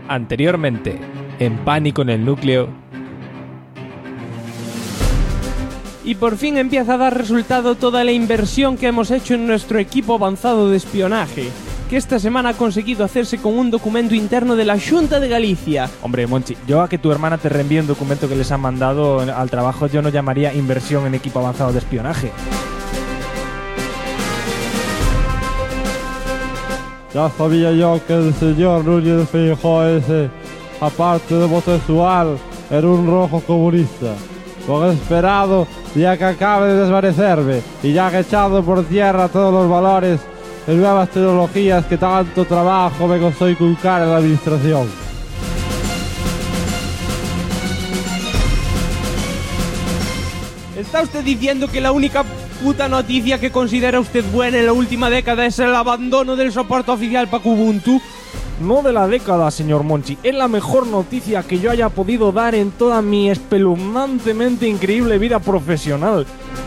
Anteriormente, en Pánico en el Núcleo. Y por fin empieza a dar resultado toda la inversión que hemos hecho en nuestro equipo avanzado de espionaje, que esta semana ha conseguido hacerse con un documento interno de la Xunta de Galicia. Hombre, Monchi, yo a que tu hermana te reenvíe un documento que les han mandado al trabajo, yo no llamaría inversión en equipo avanzado de espionaje. Ya sabía yo que el señor Núñez Feijóo ese, aparte de homosexual, era un rojo comunista. Con esperado ya que acabe de desvanecerme y ya que echado por tierra todos los valores de nuevas tecnologías que tanto trabajo me costó inculcar en la administración. ¿Está usted diciendo que la única puta noticia que considera usted buena en la última década es el abandono del soporte oficial para Ubuntu? No de la década, señor Monchi. Es la mejor noticia que yo haya podido dar en toda mi espeluznantemente increíble vida profesional.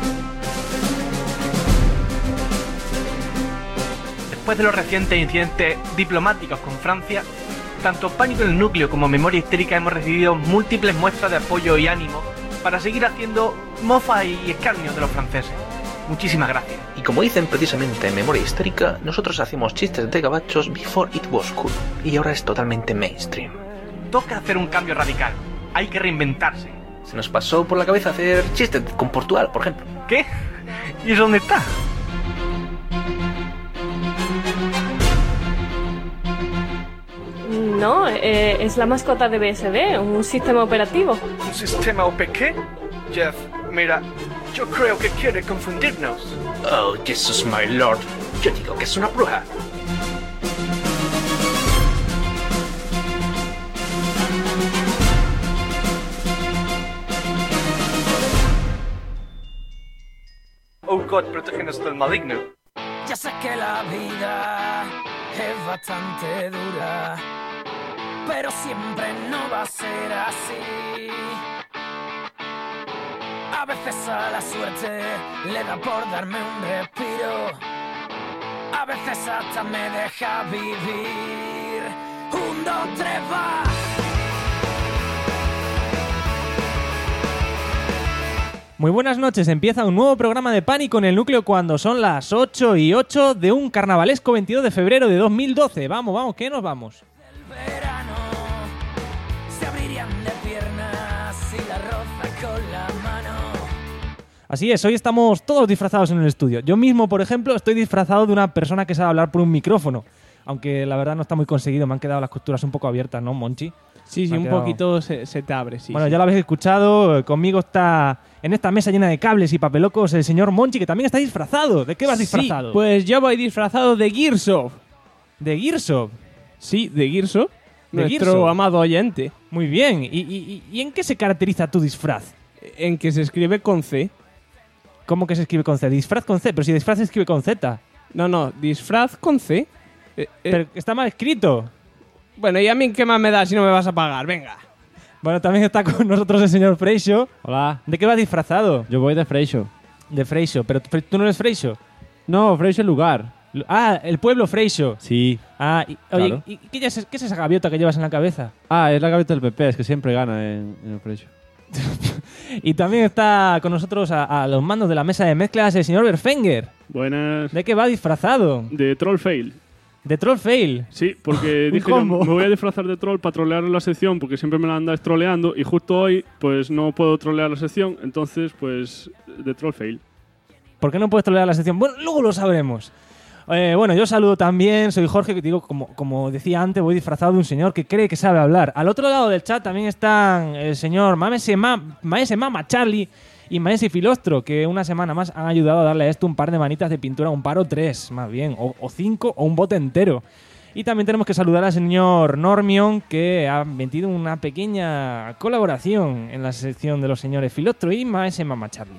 Después de los recientes incidentes diplomáticos con Francia, tanto Pánico en el Núcleo como Memoria Histérica hemos recibido múltiples muestras de apoyo y ánimo para seguir haciendo mofa y escarnio de los franceses. Muchísimas gracias. Y como dicen precisamente en Memoria Histérica, nosotros hacíamos chistes de gabachos before it was cool, y ahora es totalmente mainstream. Toca hacer un cambio radical. Hay que reinventarse. Se nos pasó por la cabeza hacer chistes con Portugal, por ejemplo. ¿Qué? ¿Y eso dónde está? No, es la mascota de BSD, un sistema operativo. ¿Un sistema OPQ? Jeff, mira, yo creo que quiere confundirnos. Oh, Jesus my lord. Yo digo que es una bruja. Oh God, protégenos del maligno. Ya sé que la vida es bastante dura, pero siempre no va a ser así. A veces a la suerte le da por darme un respiro, a veces hasta me deja vivir. 1, 2, 3, va. Muy buenas noches, empieza un nuevo programa de Pánico en el Núcleo cuando son las 8:08 de un carnavalesco 22 de febrero de 2012. Vamos, ¿qué nos vamos? El verano se abrirían de piernas y la roza con la mano. Así es, hoy estamos todos disfrazados en el estudio. Yo mismo, por ejemplo, estoy disfrazado de una persona que sabe hablar por un micrófono. Aunque la verdad no está muy conseguido, me han quedado las costuras un poco abiertas, ¿no, Monchi? Sí, un poquito se te abre, sí. Bueno, sí. ya lo habéis escuchado, conmigo está en esta mesa llena de cables y papelocos el señor Monchi, que también está disfrazado. ¿De qué vas disfrazado? Sí, pues yo voy disfrazado de Gearsoft. ¿De Gearsoft? Sí, de Gearsoft, nuestro Gearsoft. amado oyente. Muy bien, ¿Y en qué se caracteriza tu disfraz? En que se escribe con C. ¿Cómo que se escribe con C? Disfraz con C, pero si disfraz se escribe con Z. No, disfraz con C. Pero está mal escrito. Bueno, ¿y a mí qué más me da si no me vas a pagar? Venga. Bueno, también está con nosotros el señor Freixo. Hola, ¿De qué vas disfrazado? yo voy de Freixo. De Freixo, pero tú no eres Freixo. No, Freixo es lugar. Ah, el pueblo Freixo. Sí. Ah, oye, Claro. ¿y qué es esa gaviota que llevas en la cabeza? Ah, es la gaviota del PP, es que siempre gana en el Freixo. Y también está con nosotros a los mandos de la mesa de mezclas el señor Berfenger. Buenas. ¿De qué va disfrazado? De Troll Fail. ¿De Troll Fail? Sí, porque dije yo, combo. me voy a disfrazar de troll para trolear la sección porque siempre me la andáis troleando y justo hoy pues no puedo trolear la sección, entonces pues de Troll Fail. ¿Por qué no puedes trolear la sección? Bueno, luego lo sabremos. Bueno, yo saludo también, soy Jorge, que digo, como decía antes, voy disfrazado de un señor que cree que sabe hablar. Al otro lado del chat también están el señor Maese Mama Charlie y Maese Filostro, que una semana más han ayudado a darle a esto un par de manitas de pintura, un par o 3, más bien, o 5 o un bote entero. Y también tenemos que saludar al señor Normion, que ha metido una pequeña colaboración en la sección de los señores Filostro y Maese Mama Charlie.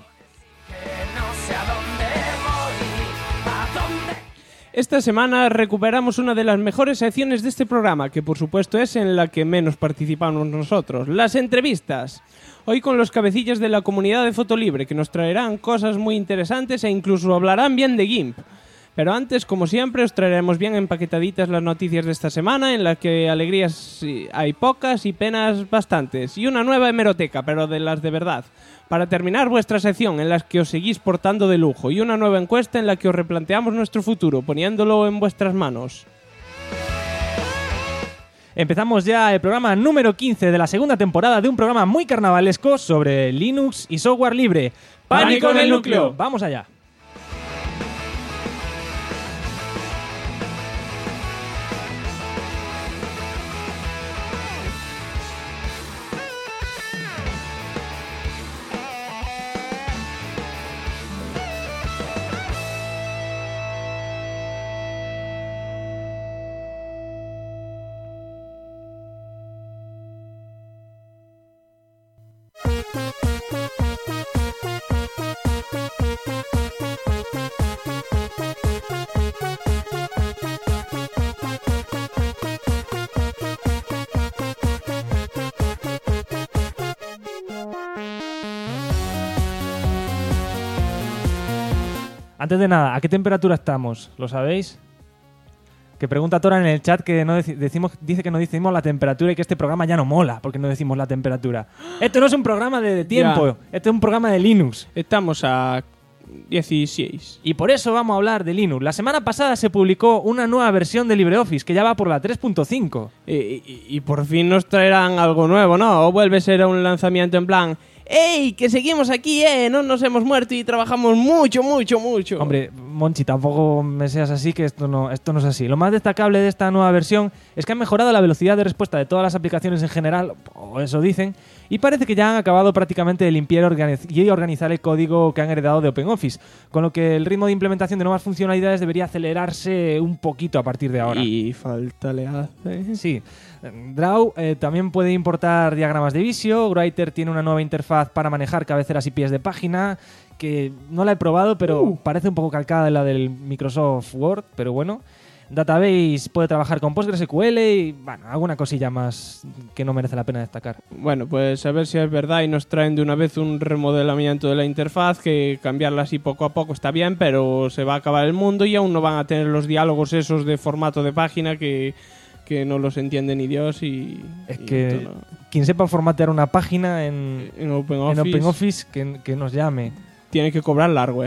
Esta semana recuperamos una de las mejores secciones de este programa, que por supuesto es en la que menos participamos nosotros, las entrevistas. Hoy con los cabecillas de la comunidad de Fotolibre, que nos traerán cosas muy interesantes e incluso hablarán bien de GIMP. Pero antes, como siempre, os traeremos bien empaquetaditas las noticias de esta semana, en las que alegrías hay pocas y penas bastantes. Y una nueva hemeroteca, pero de las de verdad. Para terminar vuestra sección, en la que os seguís portando de lujo. Y una nueva encuesta en la que os replanteamos nuestro futuro, poniéndolo en vuestras manos. Empezamos ya el programa número 15 de la segunda temporada de un programa muy carnavalesco sobre Linux y software libre. ¡Pánico en el núcleo! ¡Vamos allá! Antes de nada, ¿a qué temperatura estamos? ¿Lo sabéis? Que pregunta Tora en el chat que no dice que no decimos la temperatura y que este programa ya no mola porque no decimos la temperatura. Esto no es un programa de tiempo, esto es un programa de Linux. Estamos a 16. Y por eso vamos a hablar de Linux. La semana pasada se publicó una nueva versión de LibreOffice que ya va por la 3.5. Y por fin nos traerán algo nuevo, ¿no? O vuelve a ser un lanzamiento en plan... ¡Ey! Que seguimos aquí, no nos hemos muerto y trabajamos mucho. Hombre, Monchi, tampoco me seas así, que esto no es así. Lo más destacable de esta nueva versión es que han mejorado la velocidad de respuesta de todas las aplicaciones en general, o eso dicen, y parece que ya han acabado prácticamente de limpiar y organizar el código que han heredado de OpenOffice, con lo que el ritmo de implementación de nuevas funcionalidades debería acelerarse un poquito a partir de ahora. Y falta le hace. Sí. Draw también puede importar diagramas de Visio. Writer tiene una nueva interfaz para manejar cabeceras y pies de página, que no la he probado, pero parece un poco calcada de la del Microsoft Word, pero bueno. Database puede trabajar con PostgreSQL y, bueno, alguna cosilla más que no merece la pena destacar. Bueno, pues a ver si es verdad y nos traen de una vez un remodelamiento de la interfaz, que cambiarla así poco a poco está bien, pero se va a acabar el mundo y aún no van a tener los diálogos esos de formato de página que no los entiende ni Dios y... Es que quien sepa formatear una página en OpenOffice que nos llame. Tiene que cobrar largo,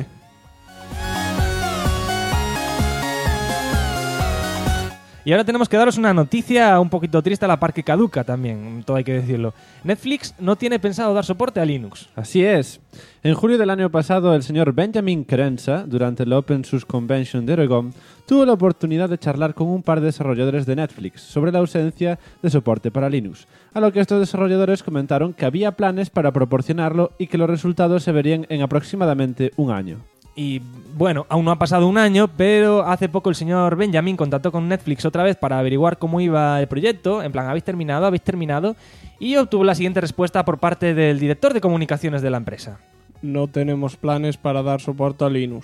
Y ahora tenemos que daros una noticia un poquito triste a la par que caduca también, todo hay que decirlo. Netflix no tiene pensado dar soporte a Linux. Así es. En julio del año pasado, el señor Benjamin Kerensa, durante la OpenSUSE Convention de Oregon, tuvo la oportunidad de charlar con un par de desarrolladores de Netflix sobre la ausencia de soporte para Linux, a lo que estos desarrolladores comentaron que había planes para proporcionarlo y que los resultados se verían en aproximadamente un año. Y bueno, aún no ha pasado un año, pero hace poco el señor Benjamin contactó con Netflix otra vez para averiguar cómo iba el proyecto, en plan, ¿habéis terminado? Y obtuvo la siguiente respuesta por parte del director de comunicaciones de la empresa. No tenemos planes para dar soporte a Linux.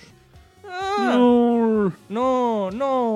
No.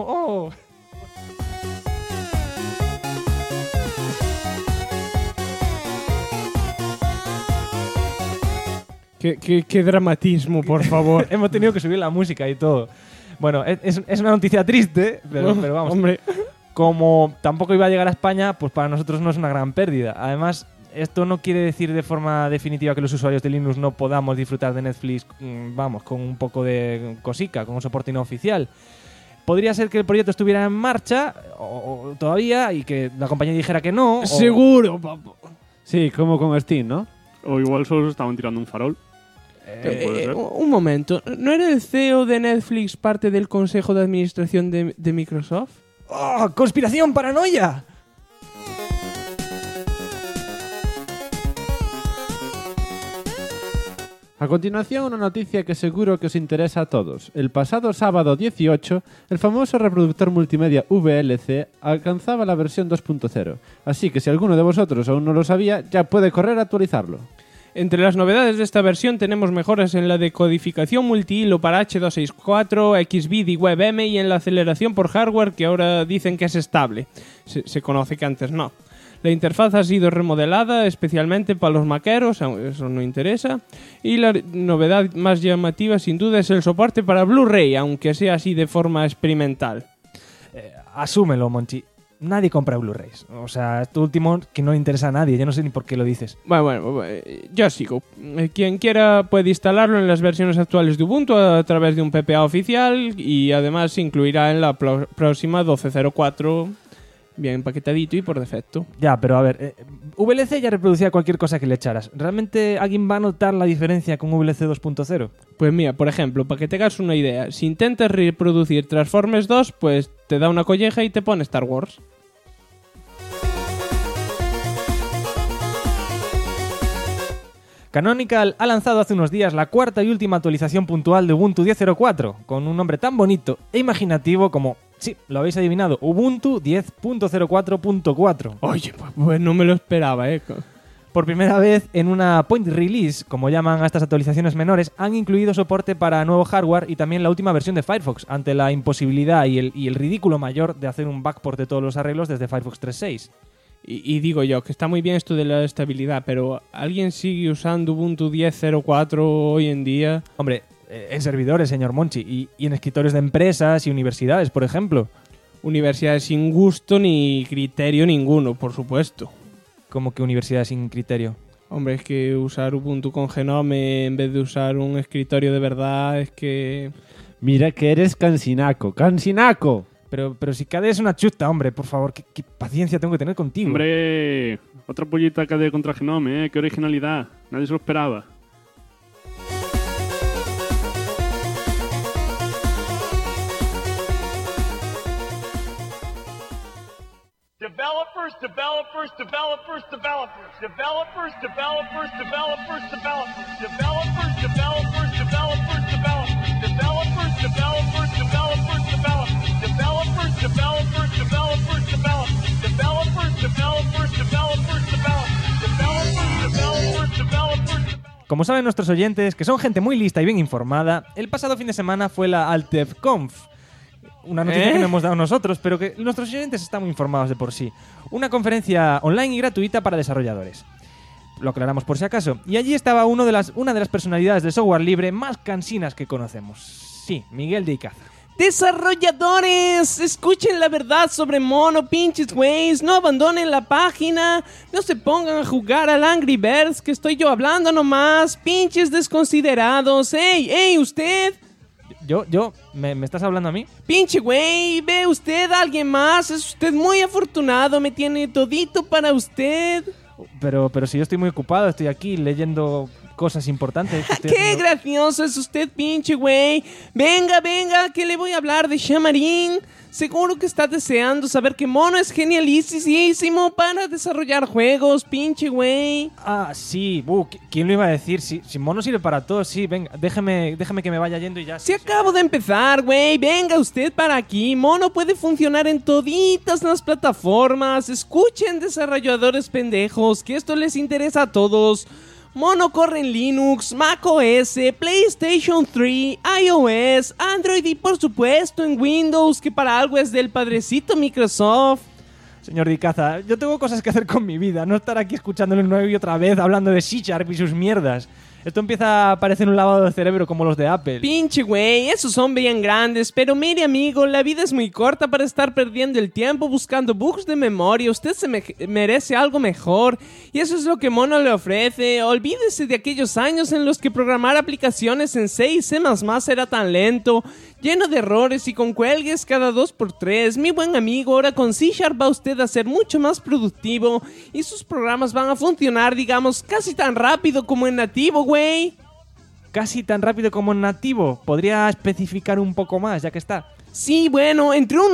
Qué dramatismo, por favor. Hemos tenido que subir la música y todo. Bueno, es una noticia triste, pero vamos. Hombre. Como tampoco iba a llegar a España, pues para nosotros no es una gran pérdida. Además, esto no quiere decir de forma definitiva que los usuarios de Linux no podamos disfrutar de Netflix, con un poco de cosica, con un soporte no oficial. Podría ser que el proyecto estuviera en marcha o todavía y que la compañía dijera que no. Seguro, papá. Sí, como con Steam, ¿no? O igual solo se estaban tirando un farol. Un momento, ¿no era el CEO de Netflix parte del consejo de administración de Microsoft? ¡Oh, conspiración, paranoia! A continuación, una noticia que seguro que os interesa a todos. El pasado sábado 18, el famoso reproductor multimedia VLC alcanzaba la versión 2.0, así que si alguno de vosotros aún no lo sabía, ya puede correr a actualizarlo. Entre las novedades de esta versión tenemos mejoras en la decodificación multihilo para H264, XVID y WebM y en la aceleración por hardware, que ahora dicen que es estable. Se conoce que antes no. La interfaz ha sido remodelada especialmente para los maqueros, aunque eso no interesa. Y la novedad más llamativa sin duda es el soporte para Blu-ray, aunque sea así de forma experimental. Asúmelo, Monchi. Nadie compra Blu-rays. O sea, esto último que no interesa a nadie. Yo no sé ni por qué lo dices. Bueno, yo sigo. Quien quiera puede instalarlo en las versiones actuales de Ubuntu a través de un PPA oficial y además se incluirá en la próxima 12.04 bien empaquetadito y por defecto. Ya, pero a ver, VLC ya reproducía cualquier cosa que le echaras. ¿Realmente alguien va a notar la diferencia con VLC 2.0? Pues mira, por ejemplo, para que te hagas una idea, si intentas reproducir Transformers 2, pues te da una colleja y te pone Star Wars. Canonical ha lanzado hace unos días la cuarta y última actualización puntual de Ubuntu 10.04, con un nombre tan bonito e imaginativo como, sí, lo habéis adivinado, Ubuntu 10.04.4. Oye, pues no me lo esperaba, Por primera vez en una point release, como llaman a estas actualizaciones menores, han incluido soporte para nuevo hardware y también la última versión de Firefox, ante la imposibilidad y el ridículo mayor de hacer un backport de todos los arreglos desde Firefox 3.6. Y digo yo, que está muy bien esto de la estabilidad, pero ¿alguien sigue usando Ubuntu 10.04 hoy en día? Hombre, en servidores, señor Monchi, y en escritorios de empresas y universidades, por ejemplo. Universidades sin gusto ni criterio ninguno, por supuesto. ¿Cómo que universidades sin criterio? Hombre, es que usar Ubuntu con Genome en vez de usar un escritorio de verdad es que... Mira que eres cansinaco, ¡cansinaco! Pero si KDE es una chusta, hombre, por favor, ¿qué paciencia tengo que tener contigo? Hombre, otra pollita KDE contra Genome, qué originalidad. Nadie se lo esperaba. Developers, developers, developers, developers. Developers, developers, developers, developers. Developers, developers, developers, developers. Developers, developers, developers, developers. Developers, developers, developers, developers. Developers, developers, developers, developers. Developers, developers, developers. Como saben nuestros oyentes, que son gente muy lista y bien informada, el pasado fin de semana fue la AltDevConf. Una noticia que no hemos dado nosotros, pero que nuestros oyentes están muy informados de por sí. Una conferencia online y gratuita para desarrolladores. Lo aclaramos por si acaso. Y allí estaba una de las personalidades del software libre más cansinas que conocemos. Sí, Miguel de Icaza. ¡Desarrolladores! Escuchen la verdad sobre Mono, pinches güeyes. No abandonen la página. No se pongan a jugar al Angry Birds, que estoy yo hablando nomás. Pinches desconsiderados. ¡Ey, usted! ¿Me estás hablando a mí? Pinche güey, ¿ve usted a alguien más? Es usted muy afortunado, me tiene todito para usted. Pero si yo estoy muy ocupado, estoy aquí leyendo cosas importantes. ¡Qué gracioso es usted, pinche güey! Venga, que le voy a hablar de Xamarin. Seguro que está deseando saber que Mono es genialísimo para desarrollar juegos, pinche güey. Ah, sí. ¿Quién lo iba a decir? Si Mono sirve para todo, sí. Venga, déjeme que me vaya yendo y ya. Si acabo de empezar, güey. Venga usted para aquí. Mono puede funcionar en toditas las plataformas. Escuchen, desarrolladores pendejos, que esto les interesa a todos. Mono corre en Linux, macOS, PlayStation 3, iOS, Android y por supuesto en Windows, que para algo es del padrecito Microsoft. Señor Dicaza, yo tengo cosas que hacer con mi vida, no estar aquí escuchándole una y otra vez hablando de C# y sus mierdas. Esto empieza a parecer un lavado de cerebro como los de Apple. Pinche güey, esos son bien grandes, pero mire amigo, la vida es muy corta para estar perdiendo el tiempo buscando bugs de memoria. Usted se merece algo mejor y eso es lo que Mono le ofrece. Olvídese de aquellos años en los que programar aplicaciones en C y C++ era tan lento, lleno de errores y con cuelgues cada 2x3. Mi buen amigo, ahora con C# va usted a ser mucho más productivo y sus programas van a funcionar, digamos, casi tan rápido como en nativo, güey. Casi tan rápido como en nativo. ¿Podría especificar un poco más, ya que está? Sí, bueno, entre un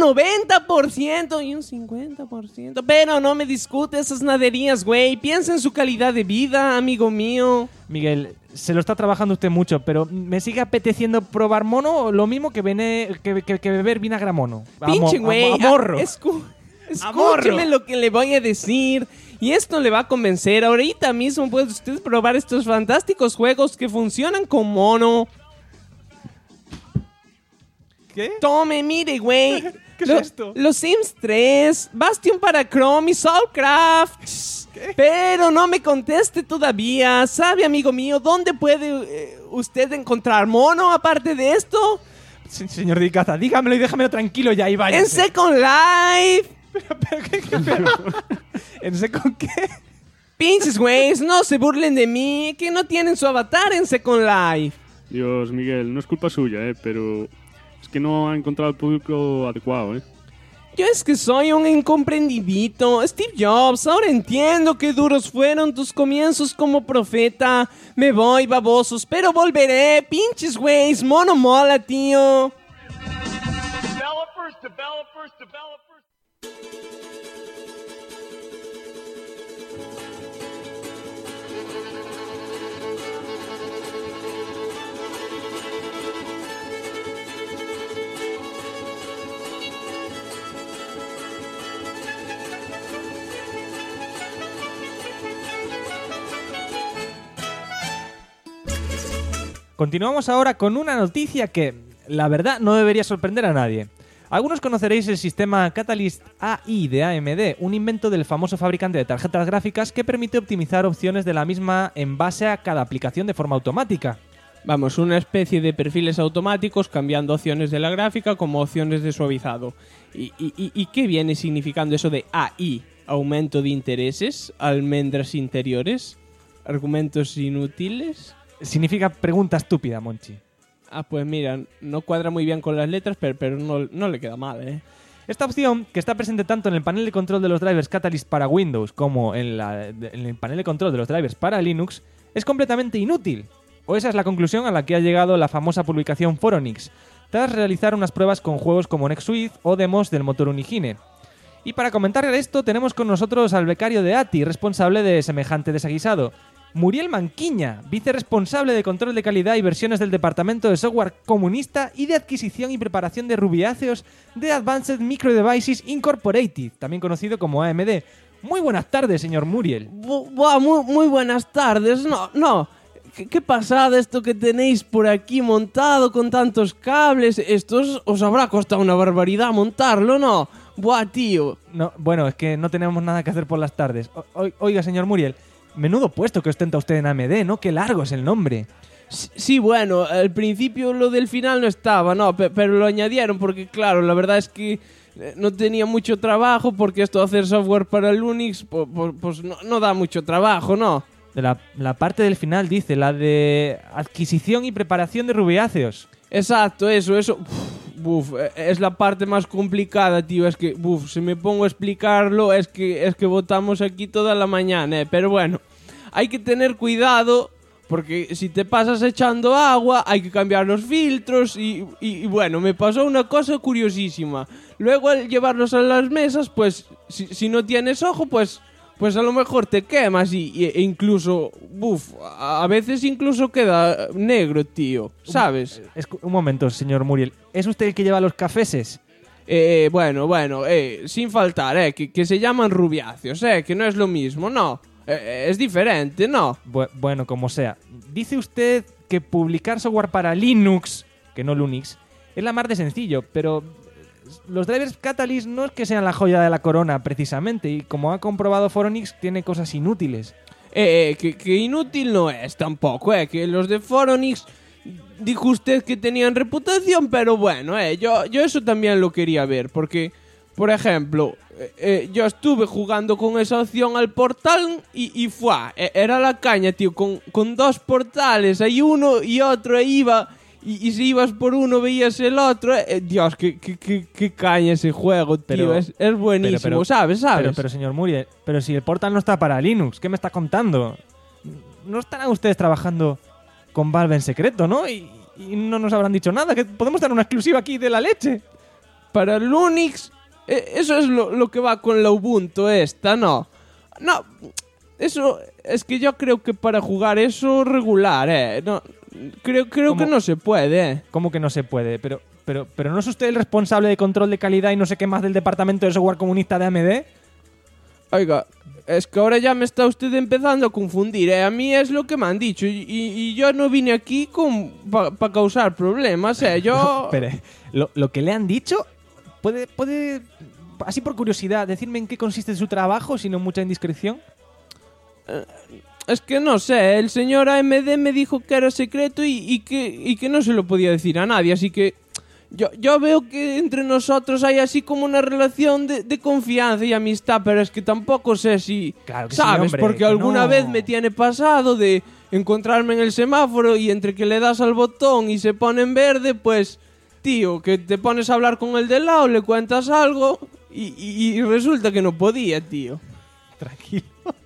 90% y un 50%. Pero no me discute esas naderías, güey. Piensa en su calidad de vida, amigo mío. Miguel, se lo está trabajando usted mucho, pero ¿me sigue apeteciendo probar Mono? Lo mismo que beber vinagre a Mono. Pinche güey. Amorro. Escúcheme lo que le voy a decir. Y esto le va a convencer. Ahorita mismo puede usted probar estos fantásticos juegos que funcionan con Mono. ¿Qué? Tome, mire, güey. ¿Qué es esto? Los Sims 3, Bastion para Chrome y Soulcraft. Pero no me conteste todavía. ¿Sabe, amigo mío, dónde puede usted encontrar mono aparte de esto? Señor Dicaza, dígamelo y déjamelo tranquilo ya y vaya. En Second Life. Pero, ¿en Second qué? Pinches güeyes, no se burlen de mí, que no tienen su avatar en Second Life. Dios, Miguel, no es culpa suya, pero es que no ha encontrado el público adecuado, Yo es que soy un incomprendidito. Steve Jobs, ahora entiendo qué duros fueron tus comienzos como profeta. Me voy, babosos, pero volveré. Pinches güeyes, mono mola, tío. Developers. Continuamos ahora con una noticia que, la verdad, no debería sorprender a nadie. Algunos conoceréis el sistema Catalyst AI de AMD, un invento del famoso fabricante de tarjetas gráficas que permite optimizar opciones de la misma en base a cada aplicación de forma automática. Vamos, una especie de perfiles automáticos cambiando opciones de la gráfica como opciones de suavizado. ¿Y qué viene significando eso de AI? ¿Aumento de intereses? ¿Almendras interiores? ¿Argumentos inútiles? Significa pregunta estúpida, Monchi. Ah, pues mira, no cuadra muy bien con las letras, pero no le queda mal, Esta opción, que está presente tanto en el panel de control de los drivers Catalyst para Windows como en el panel de control de los drivers para Linux, es completamente inútil. O esa es la conclusión a la que ha llegado la famosa publicación Phoronix, tras realizar unas pruebas con juegos como NextSuite o demos del motor Unigine. Y para comentar esto tenemos con nosotros al becario de ATI, responsable de semejante desaguisado, Muriel Manquiña, vicerresponsable de control de calidad y versiones del Departamento de Software Comunista y de Adquisición y Preparación de rubiáceos de Advanced Micro Devices Incorporated, también conocido como AMD. Muy buenas tardes, señor Muriel. Muy buenas tardes. No. ¿Qué pasada esto que tenéis por aquí montado con tantos cables? Esto os habrá costado una barbaridad montarlo, ¿no? Buah, tío. No, bueno, es que no tenemos nada que hacer por las tardes. Oiga, señor Muriel, menudo puesto que ostenta usted en AMD, ¿no? Qué largo es el nombre. Sí, bueno, al principio lo del final no estaba, ¿no? Pero lo añadieron porque, claro, la verdad es que no tenía mucho trabajo porque esto de hacer software para Linux, pues no da mucho trabajo, ¿no? De la parte del final dice, la de adquisición y preparación de rubiáceos. Exacto, eso. Es la parte más complicada, tío. Es que, si me pongo a explicarlo, es que votamos aquí toda la mañana, Pero bueno, hay que tener cuidado, porque si te pasas echando agua, hay que cambiar los filtros y bueno, me pasó una cosa curiosísima. Luego al llevarlos a las mesas, pues, si no tienes ojo, pues a lo mejor te quemas e incluso, a veces incluso queda negro, tío, ¿sabes? Un momento, señor Muriel. ¿Es usted el que lleva los cafeses? Bueno, sin faltar, que se llaman rubiáceos, que no es lo mismo, no. Es diferente, ¿no? Bueno, como sea. Dice usted que publicar software para Linux, que no Lunix, es la mar de sencillo, pero los drivers Catalyst no es que sean la joya de la corona, precisamente, y como ha comprobado Phoronix, tiene cosas inútiles. Que inútil no es tampoco, que los de Phoronix dijo usted que tenían reputación, pero bueno, yo eso también lo quería ver, porque, por ejemplo, yo estuve jugando con esa opción al portal y era la caña, tío, con dos portales, hay uno y otro, iba. Y si ibas por uno, veías el otro. Dios, qué caña ese juego, tío. Es buenísimo, ¿sabes? Pero, señor Muriel, pero si el Portal no está para Linux, ¿qué me está contando? ¿No estarán ustedes trabajando con Valve en secreto, no? Y no nos habrán dicho nada, que podemos dar una exclusiva aquí de la leche. Para Linux, eso es lo que va con la Ubuntu esta, ¿no? No, eso es que yo creo que para jugar eso regular, no... Creo que no se puede, ¿Cómo que no se puede? Pero ¿no es usted el responsable de control de calidad y no sé qué más del Departamento de Software Comunista de AMD? Oiga, es que ahora ya me está usted empezando a confundir, A mí es lo que me han dicho y yo no vine aquí para causar problemas, yo... No, pero lo que le han dicho ¿Puede, así por curiosidad, decirme en qué consiste su trabajo, si no mucha indiscreción? Es que no sé, el señor AMD me dijo que era secreto y que no se lo podía decir a nadie, así que yo veo que entre nosotros hay así como una relación de confianza y amistad, pero es que tampoco sé si... Claro que ¿sabes? sí, hombre, porque que alguna no. vez me tiene pasado de encontrarme en el semáforo y entre que le das al botón y se pone en verde, pues, tío, que te pones a hablar con el de al lado, le cuentas algo y resulta que no podía, tío. Tranquilo.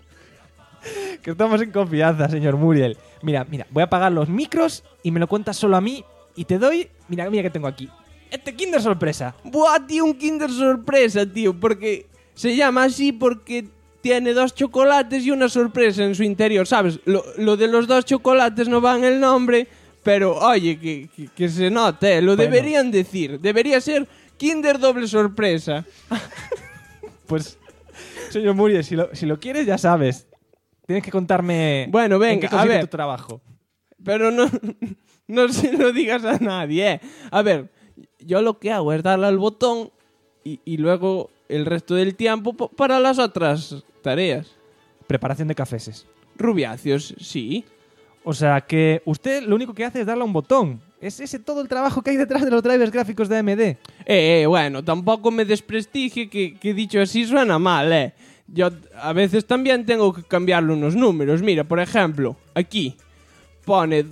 Que estamos en confianza, señor Muriel. Mira, voy a apagar los micros y me lo cuentas solo a mí y te doy... Mira que tengo aquí. Este Kinder Sorpresa. Buah, tío, un Kinder Sorpresa, tío, porque se llama así porque tiene 2 chocolates y una sorpresa en su interior, ¿sabes? Lo de los 2 chocolates no va en el nombre, pero oye, que se note, lo Bueno. deberían decir. Debería ser Kinder Doble Sorpresa. Pues, señor Muriel, si lo quieres, ya sabes. Tienes que contarme Bueno, venga, en qué a consiste ver. tu trabajo. Pero no se lo digas a nadie, ¿eh? A ver, yo lo que hago es darle al botón y luego el resto del tiempo para las otras tareas. Preparación de cafeses. Rubiáceos, sí. O sea que usted lo único que hace es darle a un botón. Es ese todo el trabajo que hay detrás de los drivers gráficos de AMD. Bueno, tampoco me desprestigie que dicho así suena mal, ¿eh? Yo a veces también tengo que cambiarle unos números. Mira, por ejemplo, aquí pone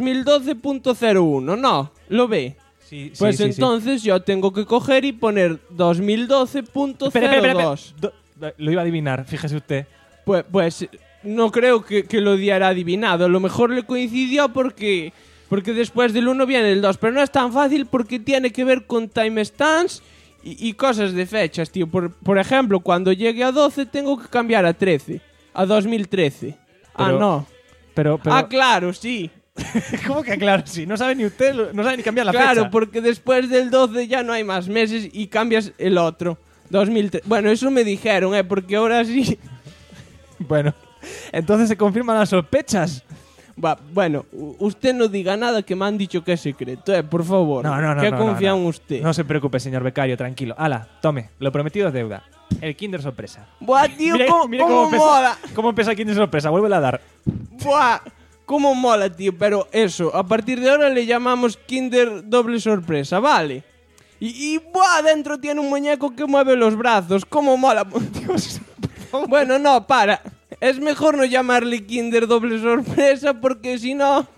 2012.01, ¿no? ¿Lo ve? Sí, Pues entonces yo tengo que coger y poner 2012.02. Espera. Lo iba a adivinar, fíjese usted. Pues no creo que lo diera adivinado. A lo mejor le coincidió porque después del 1 viene el 2. Pero no es tan fácil porque tiene que ver con timestamps y cosas de fechas, tío. Por ejemplo, cuando llegue a 12 tengo que cambiar a 13. A 2013. No. Pero... Ah, claro, sí. ¿Cómo que claro? Sí, no sabe ni usted, no sabe ni cambiar la fecha. Claro, porque después del 12 ya no hay más meses y cambias el otro. 2003. Bueno, eso me dijeron, porque ahora sí. Bueno, entonces se confirman las sospechas. Bueno, usted no diga nada que me han dicho que es secreto, por favor. No. ¿Qué confía en usted? No se preocupe, señor becario, tranquilo. Ala, tome, lo prometido es deuda. El Kinder Sorpresa. Buah, tío, Mire cómo mola. ¿Cómo empieza el Kinder Sorpresa? Vuélvela a dar. Buah, cómo mola, tío. Pero eso, a partir de ahora le llamamos Kinder Doble Sorpresa, ¿vale? Y buah, dentro tiene un muñeco que mueve los brazos. ¿Cómo mola? Dios, bueno, no, para. Es mejor no llamarle Kinder Doble Sorpresa porque si no...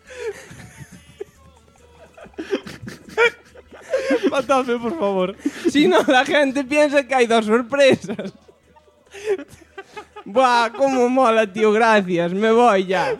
Matadme, por favor. Si no, la gente piensa que hay 2 sorpresas. Buah, cómo mola, tío, gracias. Me voy ya.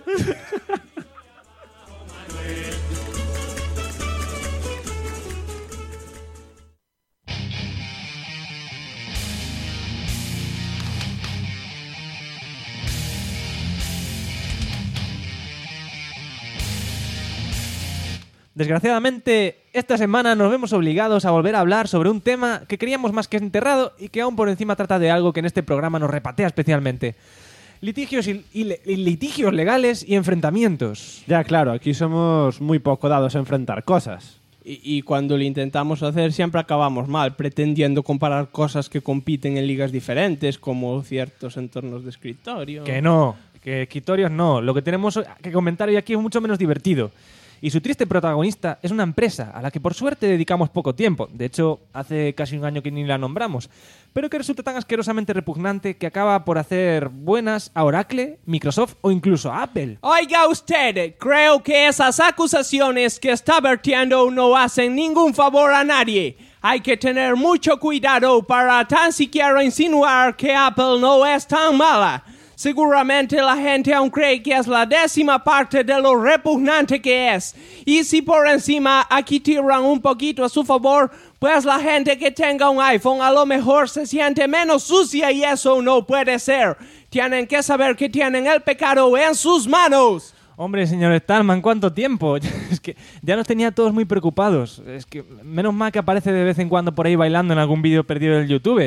Desgraciadamente, esta semana nos vemos obligados a volver a hablar sobre un tema que creíamos más que enterrado y que aún por encima trata de algo que en este programa nos repatea especialmente. Litigios litigios legales y enfrentamientos. Ya, claro, aquí somos muy poco dados a enfrentar cosas. Y cuando lo intentamos hacer siempre acabamos mal, pretendiendo comparar cosas que compiten en ligas diferentes, como ciertos entornos de escritorio. Que no, que escritorios no. Lo que tenemos que comentar hoy aquí es mucho menos divertido. Y su triste protagonista es una empresa a la que por suerte dedicamos poco tiempo. De hecho, hace casi un año que ni la nombramos. Pero que resulta tan asquerosamente repugnante que acaba por hacer buenas a Oracle, Microsoft o incluso a Apple. Oiga usted, creo que esas acusaciones que está vertiendo no hacen ningún favor a nadie. Hay que tener mucho cuidado para tan siquiera insinuar que Apple no es tan mala. Seguramente la gente aún cree que es la 10ª parte de lo repugnante que es. Y si por encima aquí tiran un poquito a su favor, pues la gente que tenga un iPhone a lo mejor se siente menos sucia y eso no puede ser. Tienen que saber que tienen el pecado en sus manos. Hombre, señor Stallman, ¿cuánto tiempo? Es que ya nos tenía todos muy preocupados. Es que menos mal que aparece de vez en cuando por ahí bailando en algún vídeo perdido del YouTube.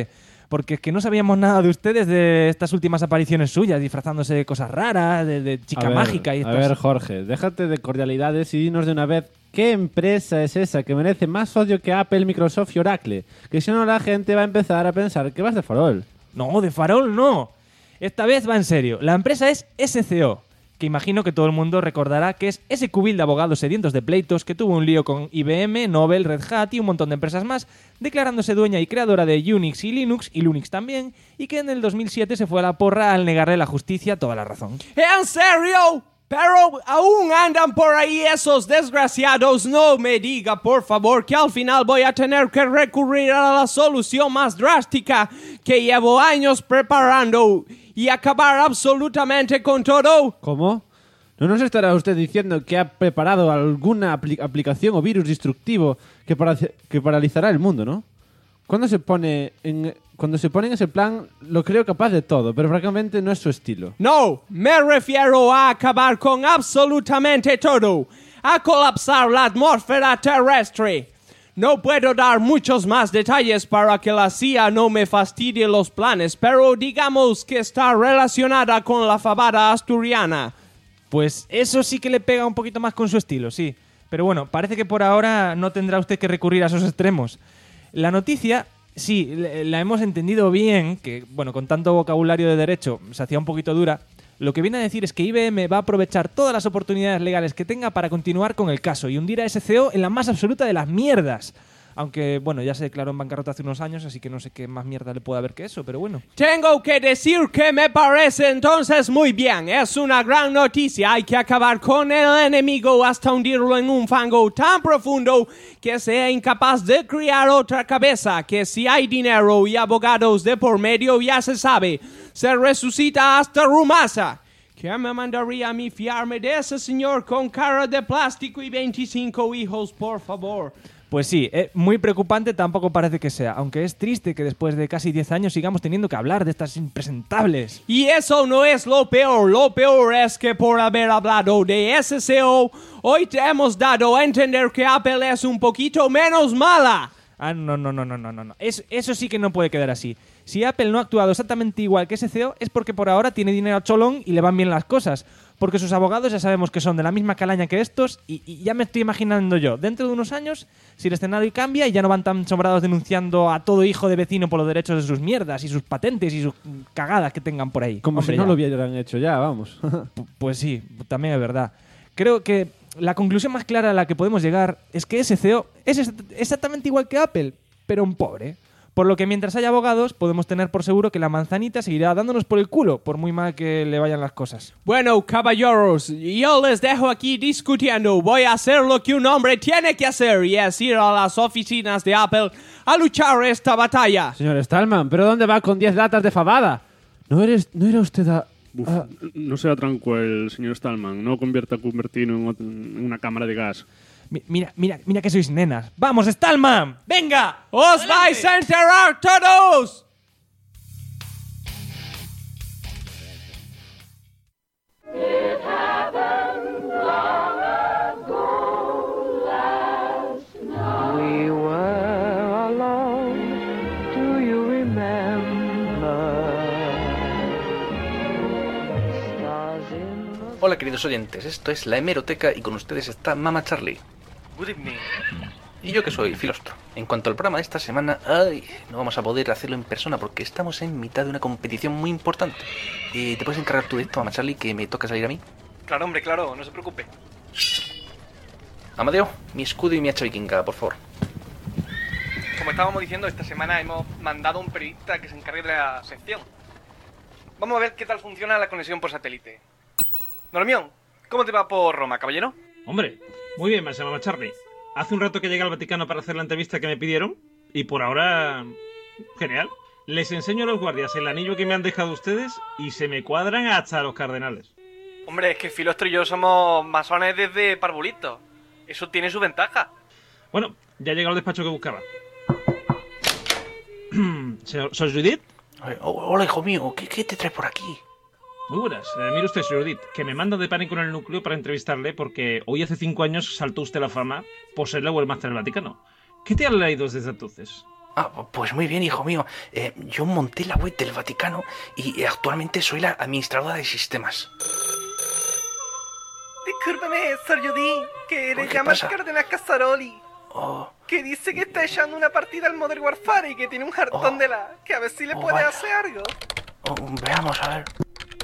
porque es que no sabíamos nada de ustedes de estas últimas apariciones suyas, disfrazándose de cosas raras, de chica mágica y A ver, Jorge, déjate de cordialidades y dinos de una vez qué empresa es esa que merece más odio que Apple, Microsoft y Oracle. Que si no la gente va a empezar a pensar que vas de farol. No, de farol no. Esta vez va en serio. La empresa es SCO, que imagino que todo el mundo recordará que es ese cubil de abogados sedientos de pleitos que tuvo un lío con IBM, Nobel, Red Hat y un montón de empresas más, declarándose dueña y creadora de Unix y Linux también, y que en el 2007 se fue a la porra al negarle la justicia toda la razón. ¿En serio? Pero aún andan por ahí esos desgraciados. No me diga, por favor, que al final voy a tener que recurrir a la solución más drástica que llevo años preparando y acabar absolutamente con todo. ¿Cómo? ¿No nos estará usted diciendo que ha preparado alguna aplicación o virus destructivo que paralizará el mundo, no? Cuando se pone en ese plan, lo creo capaz de todo, pero francamente no es su estilo. No, me refiero a acabar con absolutamente todo, a colapsar la atmósfera terrestre. No puedo dar muchos más detalles para que la CIA no me fastidie los planes, pero digamos que está relacionada con la fabada asturiana. Pues eso sí que le pega un poquito más con su estilo, sí. Pero bueno, parece que por ahora no tendrá usted que recurrir a esos extremos. La noticia, sí, la hemos entendido bien, que bueno, con tanto vocabulario de derecho se hacía un poquito dura. Lo que viene a decir es que IBM va a aprovechar todas las oportunidades legales que tenga para continuar con el caso y hundir a SCO en la más absoluta de las mierdas. Aunque, bueno, ya se declaró en bancarrota hace unos años, así que no sé qué más mierda le puede haber que eso, pero bueno. Tengo que decir que me parece entonces muy bien. Es una gran noticia. Hay que acabar con el enemigo hasta hundirlo en un fango tan profundo que sea incapaz de criar otra cabeza. Que si hay dinero y abogados de por medio, ya se sabe, se resucita hasta Rumasa. ¿Qué me mandaría a mí fiarme de ese señor con cara de plástico y 25 hijos, por favor? Pues sí, muy preocupante tampoco parece que sea, aunque es triste que después de casi 10 años sigamos teniendo que hablar de estas impresentables. Y eso no es lo peor es que por haber hablado de SCO, hoy te hemos dado a entender que Apple es un poquito menos mala. Ah, no. Eso sí que no puede quedar así. Si Apple no ha actuado exactamente igual que SCO es porque por ahora tiene dinero a cholón y le van bien las cosas. Porque sus abogados ya sabemos que son de la misma calaña que estos y ya me estoy imaginando yo, dentro de unos años, si el escenario cambia y ya no van tan sobrados denunciando a todo hijo de vecino por los derechos de sus mierdas y sus patentes y sus cagadas que tengan por ahí. Como si no lo hubieran hecho ya, vamos. Pues sí, también es verdad. Creo que la conclusión más clara a la que podemos llegar es que SCO es exactamente igual que Apple, pero un pobre. Por lo que mientras haya abogados, podemos tener por seguro que la manzanita seguirá dándonos por el culo, por muy mal que le vayan las cosas. Bueno, caballeros, yo les dejo aquí discutiendo. Voy a hacer lo que un hombre tiene que hacer, y es ir a las oficinas de Apple a luchar esta batalla. Señor Stallman, ¿pero dónde va con 10 latas de fabada? ¿No era usted a...? No sea tranquilo, señor Stallman. No convierta a Cupertino en una cámara de gas. Mira que sois nenas. ¡Vamos, Stallman! ¡Venga! ¡Os vais a enterar todos! We were alone, do you remember? Stars in the... Hola queridos oyentes, esto es La Hemeroteca y con ustedes está Mama Charlie. Good evening. Y yo que soy Filostro. En cuanto al programa de esta semana, no vamos a poder hacerlo en persona porque estamos en mitad de una competición muy importante. ¿Te puedes encargar tú de esto, Mama Charlie, que me toca salir a mí? Claro, hombre, claro, no se preocupe. Amadeo, mi escudo y mi hacha vikinga, por favor. Como estábamos diciendo, esta semana hemos mandado a un periodista que se encargue de la sección. Vamos a ver qué tal funciona la conexión por satélite. Normión, ¿cómo te va por Roma, caballero? Hombre, muy bien, me llama Charlie. Hace un rato que llegué al Vaticano para hacer la entrevista que me pidieron y por ahora... genial. Les enseño a los guardias el anillo que me han dejado ustedes y se me cuadran hasta los cardenales. Hombre, es que Filostro y yo somos masones desde parvulitos. Eso tiene su ventaja. Bueno, ya he llegado al despacho que buscaba. ¿Soy Judith? Hola, hijo mío, ¿qué te traes por aquí? Muy buenas. Mire usted, señor Judith, que me manda de Pánico en el Núcleo para entrevistarle porque hoy hace 5 años saltó usted a la fama por ser la webmaster del Vaticano. ¿Qué te han leído desde entonces? Pues muy bien, hijo mío. Yo monté la web del Vaticano y actualmente soy la administradora de sistemas. Discúlpeme, Sor Judy, que le ¿Qué llama el pasa? cardenal Cazzaroli. Que dice que está echando una partida al Modern Warfare y que tiene un jartón de la... Que a ver si le puede vaya. hacer algo. Veamos, a ver.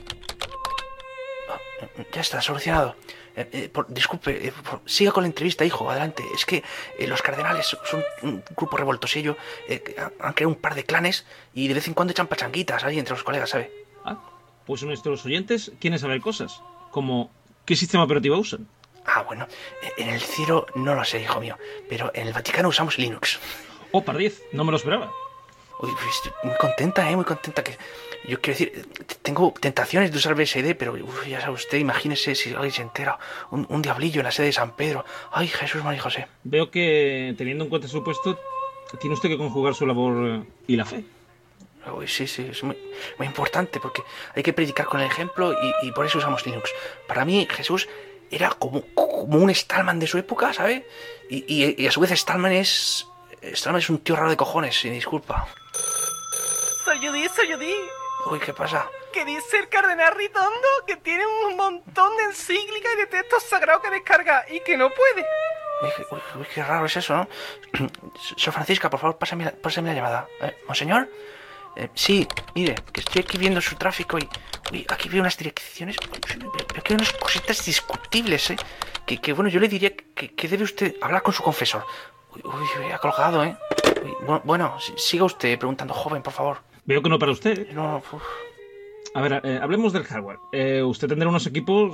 Ya está, solucionado. Disculpe, siga con la entrevista, hijo, adelante. Es que los cardenales son un grupo revoltosillo, han creado un par de clanes y de vez en cuando echan pachanguitas ahí entre los colegas, ¿sabe? Pues nuestros oyentes quieren saber cosas, como ¿qué sistema operativo usan? Bueno, en el cielo no lo sé, hijo mío, pero en el Vaticano usamos Linux. Pardiez, no me lo esperaba. Uy, pues estoy muy contenta, muy contenta. Que yo quiero decir, tengo tentaciones de usar BSD, pero ya sabe usted, imagínese si alguien se entera, un diablillo en la sede de San Pedro. Ay, Jesús, María y José. Veo que, teniendo en cuenta su puesto, tiene usted que conjugar su labor y la fe. Uy, sí, es muy importante, porque hay que predicar con el ejemplo y por eso usamos Linux. Para mí, Jesús era como un Stallman de su época, ¿sabe? Y a su vez Stallman es un tío raro de cojones, sin disculpa. Sor Judy. Uy, ¿qué pasa? Que dice el cardenal Ritondo que tiene un montón de encíclicas y de textos sagrados que descargar y que no puede. Uy, qué raro es eso, ¿no? Sor Francisca, por favor, pásame la llamada. ¿Monseñor? Sí, mire, que estoy aquí viendo su tráfico y... Uy, aquí veo unas direcciones... Veo que hay unas cositas discutibles, ¿eh? Que bueno, yo le diría que debe usted hablar con su confesor. Uy, ha colgado, ¿eh? Uy, bueno, siga usted preguntando, joven, por favor. Veo que no para usted. No, A ver, hablemos del hardware. Usted tendrá unos equipos...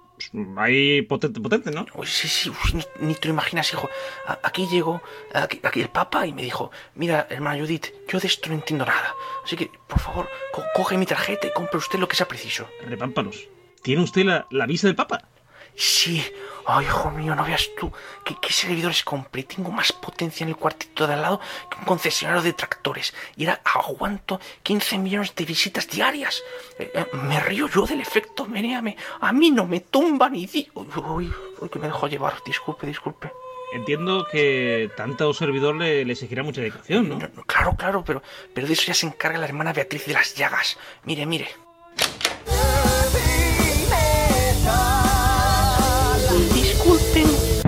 ahí potentes, ¿no? Uy, sí, ni te lo imaginas, hijo. Aquí llegó aquí el Papa y me dijo: mira, hermana Judith, yo de esto no entiendo nada. Así que, por favor, coge mi tarjeta y compre usted lo que sea preciso. Repámpanos. ¿Tiene usted la visa del Papa? Sí. Ay, hijo mío, no veas tú qué servidores compré. Tengo más potencia en el cuartito de al lado que un concesionario de tractores. Y ahora aguanto 15 millones de visitas diarias. Me río yo del efecto Menéame. A mí no me tumba ni digo. Uy, que me dejo llevar. Disculpe. Entiendo que tanto servidor le exigirá mucha dedicación, ¿no? Claro, pero de eso ya se encarga la hermana Beatriz de las Llagas. Mire. Disculpen.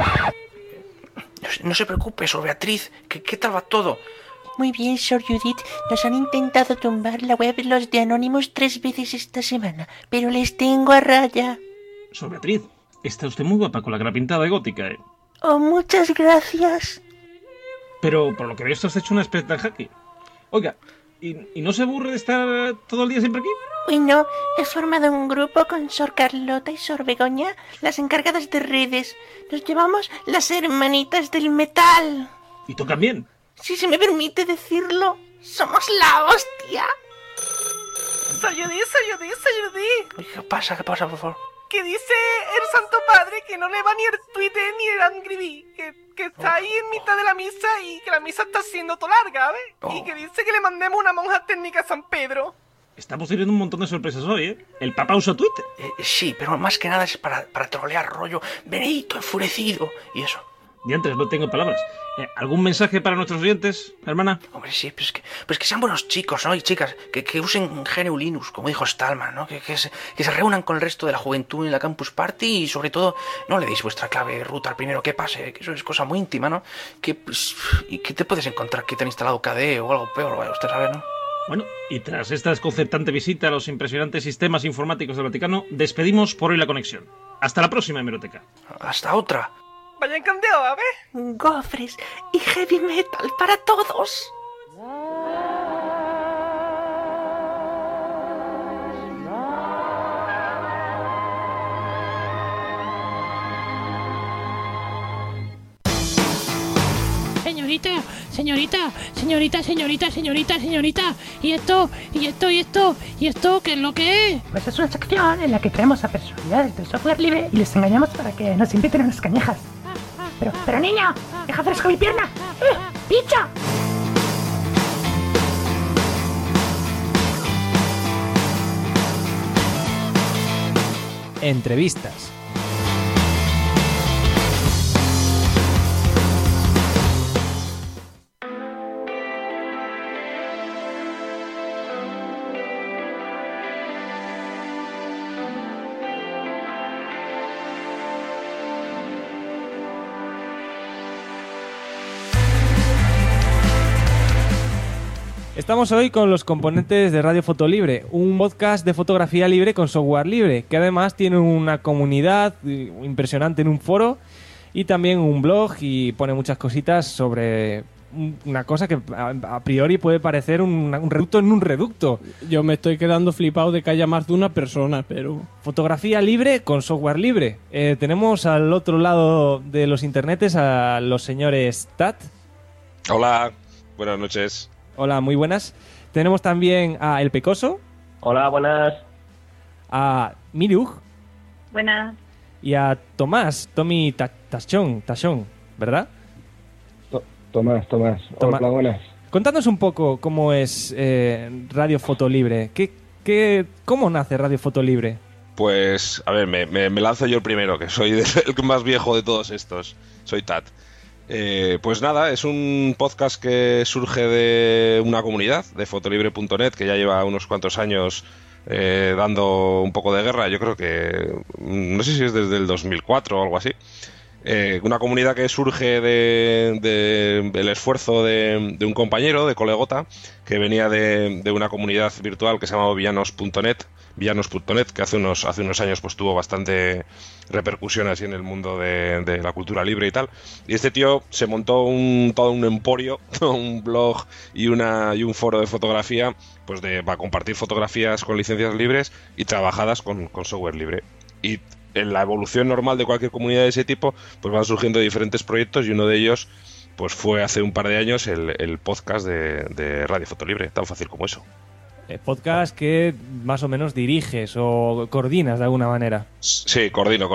No se preocupe, Sor Beatriz. ¿Qué tal va todo? Muy bien, Sor Judith. Nos han intentado tumbar la web los de Anonymous 3 veces esta semana, pero les tengo a raya. Sor Beatriz, está usted muy guapa con la cara pintada de gótica, ¿eh? Oh, muchas gracias. Pero por lo que veo estás hecho una experta en hacking. Oiga, ¿y no se aburre de estar todo el día siempre aquí? Uy, no. He formado un grupo con Sor Carlota y Sor Begoña, las encargadas de redes. Nos llamamos las hermanitas del metal. ¿Y tocan bien? Si se me permite decirlo, somos la hostia. Sor Judy. ¿Qué pasa, por favor? Que dice el Santo Padre que no le va ni el Twitter ni el Angry Bee, que está ahí en mitad de la misa y que la misa está siendo toda larga, ¿ves? Y que dice que le mandemos una monja técnica a San Pedro. Estamos teniendo un montón de sorpresas hoy, ¿eh? ¿El Papa usa Twitter? Sí, pero más que nada es para trolear rollo Benedito enfurecido y eso. Diantres, no tengo palabras. ¿Algún mensaje para nuestros oyentes, hermana? Hombre, sí, pues que sean buenos chicos, ¿no? Y chicas, que usen GNU Linux, como dijo Stallman, ¿no? Que se reúnan con el resto de la juventud en la Campus Party y, sobre todo, no le deis vuestra clave root al primero que pase, que eso es cosa muy íntima, ¿no? Y que te puedes encontrar que te han instalado KDE o algo peor, vaya usted sabe, ¿no? Bueno, y tras esta desconcertante visita a los impresionantes sistemas informáticos del Vaticano, despedimos por hoy la conexión. Hasta la próxima, hemeroteca. Hasta otra. Vayan candeado, a ver. Gofres y heavy metal para todos. Señorita. ¿Y esto? ¿Qué es lo que es? Pues es una sección en la que traemos a personalidades del software libre y les engañamos para que nos inviten a unas cañejas. Pero niño, deja hacer eso con mi pierna. ¡Picha! Entrevistas. Estamos hoy con los componentes de Radio Foto Libre, un podcast de fotografía libre con software libre, que además tiene una comunidad impresionante en un foro y también un blog y pone muchas cositas sobre una cosa que a priori puede parecer un reducto en un reducto. Yo me estoy quedando flipado de que haya más de una persona, pero... Fotografía libre con software libre. Tenemos al otro lado de los internetes a los señores Tat. Hola, buenas noches. Hola, muy buenas. Tenemos también a El Pecoso. Hola, buenas. A Miruj. Buenas. Y a Tommy Tachón, ¿verdad? Tomás. Hola, buenas. Contadnos un poco cómo es Radio Foto Libre. ¿Cómo nace Radio Foto Libre? Pues, a ver, me lanzo yo el primero, que soy el más viejo de todos estos. Soy Tat. Pues nada, es un podcast que surge de una comunidad, de fotolibre.net, que ya lleva unos cuantos años dando un poco de guerra. Yo creo que, no sé si es desde el 2004 o algo así. Una comunidad que surge del esfuerzo de un compañero, de colegota, que venía de una comunidad virtual que se llamaba villanos.net, que hace unos años pues tuvo bastante repercusión así en el mundo de la cultura libre y tal. Y este tío se montó todo un emporio, un blog y un foro de fotografía, pues para compartir fotografías con licencias libres y trabajadas con software libre. Y en la evolución normal de cualquier comunidad de ese tipo, pues van surgiendo diferentes proyectos, y uno de ellos pues fue hace un par de años el podcast de Radio Foto Libre, tan fácil como eso. Podcast que más o menos diriges o coordinas de alguna manera. Sí, coordino.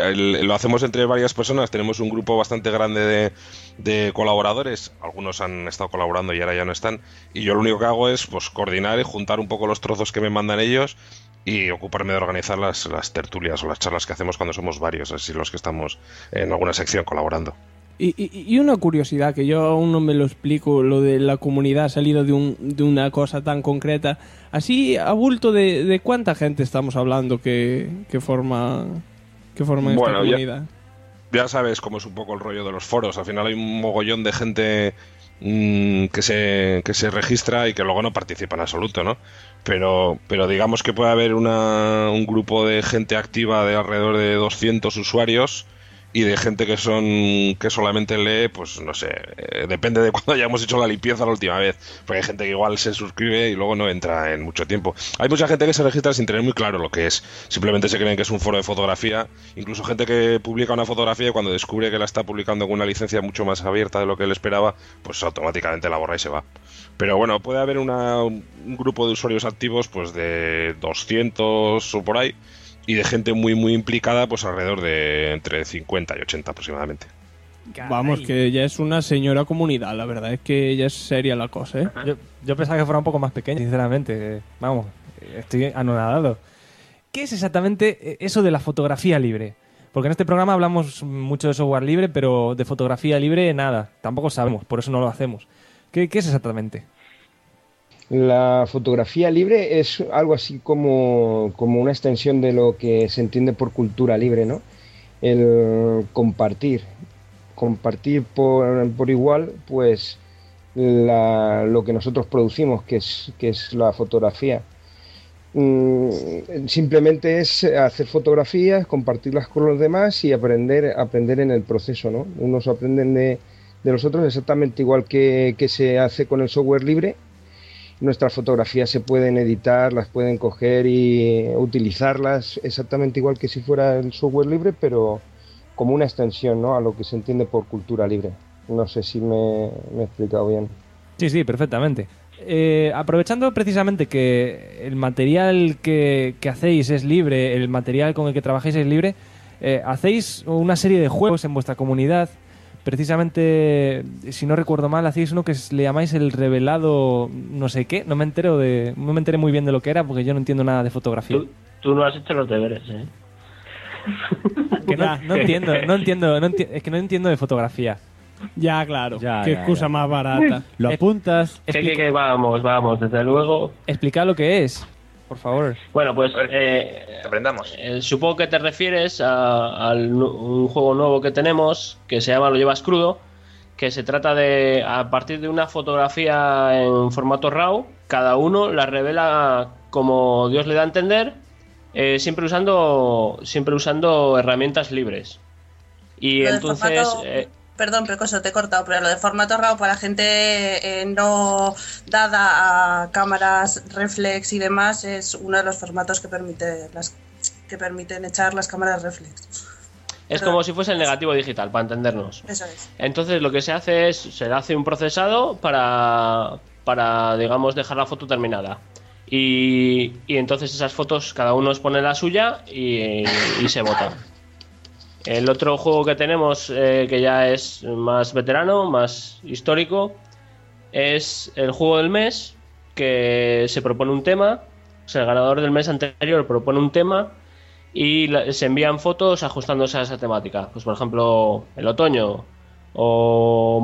Lo hacemos entre varias personas, tenemos un grupo bastante grande de colaboradores, algunos han estado colaborando y ahora ya no están, y yo lo único que hago es pues coordinar y juntar un poco los trozos que me mandan ellos y ocuparme de organizar las tertulias o las charlas que hacemos cuando somos varios, así los que estamos en alguna sección colaborando. Y una curiosidad que yo aún no me lo explico, lo de la comunidad ha salido de una cosa tan concreta. Así, a bulto de cuánta gente estamos hablando que forma esta comunidad. Ya sabes cómo es un poco el rollo de los foros. Al final hay un mogollón de gente que se registra y que luego no participa en absoluto, ¿no? Pero digamos que puede haber un grupo de gente activa de alrededor de 200 usuarios y de gente que solamente lee, pues no sé, depende de cuando hayamos hecho la limpieza la última vez, porque hay gente que igual se suscribe y luego no entra en mucho tiempo. Hay mucha gente que se registra sin tener muy claro lo que es, simplemente se creen que es un foro de fotografía, incluso gente que publica una fotografía y cuando descubre que la está publicando con una licencia mucho más abierta de lo que él esperaba, pues automáticamente la borra y se va. Pero bueno, puede haber un grupo de usuarios activos pues de 200 o por ahí, y de gente muy muy implicada pues alrededor de entre 50 y 80 aproximadamente. Vamos, que ya es una señora comunidad, la verdad es que ya es seria la cosa, ¿eh? Yo pensaba que fuera un poco más pequeña, sinceramente. Vamos, estoy anonadado. ¿Qué es exactamente eso de la fotografía libre? Porque en este programa hablamos mucho de software libre, pero de fotografía libre nada, tampoco sabemos, por eso no lo hacemos. ¿Qué es exactamente? La fotografía libre es algo así como una extensión de lo que se entiende por cultura libre, ¿no? El compartir por igual, pues lo que nosotros producimos, que es la fotografía. Simplemente es hacer fotografías, compartirlas con los demás y aprender en el proceso, ¿no? Unos aprenden de los otros exactamente igual que se hace con el software libre. Nuestras fotografías se pueden editar, las pueden coger y utilizarlas exactamente igual que si fuera el software libre, pero como una extensión, ¿no?, a lo que se entiende por cultura libre. No sé si me he explicado bien. Sí, perfectamente. Aprovechando precisamente que el material que hacéis es libre, el material con el que trabajáis es libre, hacéis una serie de juegos en vuestra comunidad. Precisamente, si no recuerdo mal, hacéis uno que le llamáis el revelado no sé qué. No me enteré muy bien de lo que era porque yo no entiendo nada de fotografía. Tú no has hecho los deberes, ¿eh? Que no entiendo, es que no entiendo de fotografía. Ya, claro. Qué excusa más barata. Lo apuntas. Que vamos, desde luego. Explica lo que es, por favor. Bueno, pues aprendamos. Supongo que te refieres a un juego nuevo que tenemos que se llama Lo Llevas Crudo, que se trata de, a partir de una fotografía en formato RAW, cada uno la revela como Dios le da a entender, siempre usando herramientas libres. Y Lo de entonces... formato- Perdón, Precoso, te he cortado, pero lo de formato RAW para gente no dada a cámaras reflex y demás es uno de los formatos que permiten echar las cámaras reflex. Es como si fuese el negativo digital, para entendernos. Eso es. Entonces lo que se hace es, se le hace un procesado para digamos, dejar la foto terminada. Y entonces esas fotos, cada uno expone la suya y se vota. El otro juego que tenemos, que ya es más veterano, más histórico, es el juego del mes, que se propone un tema. O sea, el ganador del mes anterior propone un tema y se envían fotos ajustándose a esa temática. Pues por ejemplo, el otoño, o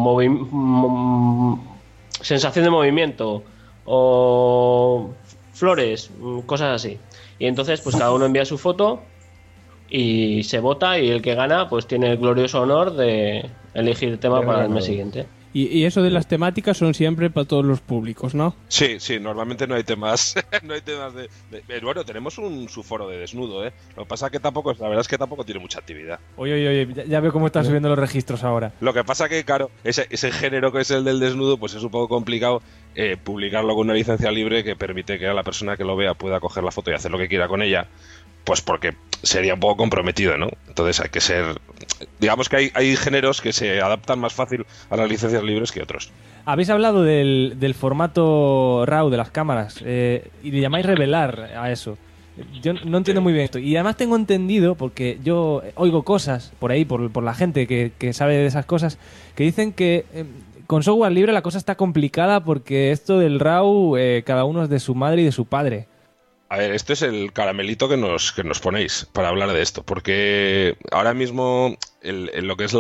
sensación de movimiento, o flores, cosas así. Y entonces pues cada uno envía su foto y se vota, y el que gana pues tiene el glorioso honor de elegir el tema para el mes siguiente. Y eso de las temáticas son siempre para todos los públicos, ¿no? Sí, normalmente no hay temas, bueno, tenemos su foro de desnudo, ¿eh? Lo que pasa que tampoco, la verdad es que tampoco tiene mucha actividad. Oye, ya veo cómo están subiendo los registros ahora. Lo que pasa que, claro, ese género que es el del desnudo, pues es un poco complicado publicarlo con una licencia libre que permite que a la persona que lo vea pueda coger la foto y hacer lo que quiera con ella, pues porque sería un poco comprometido, ¿no? Entonces hay que ser... Digamos que hay géneros que se adaptan más fácil a las licencias libres que otros. Habéis hablado del formato RAW de las cámaras y le llamáis revelar a eso. Yo no entiendo muy bien esto. Y además tengo entendido, porque yo oigo cosas por ahí, por la gente que sabe de esas cosas, que dicen que con software libre la cosa está complicada porque esto del RAW cada uno es de su madre y de su padre. A ver, este es el caramelito que nos ponéis para hablar de esto, porque ahora mismo lo que es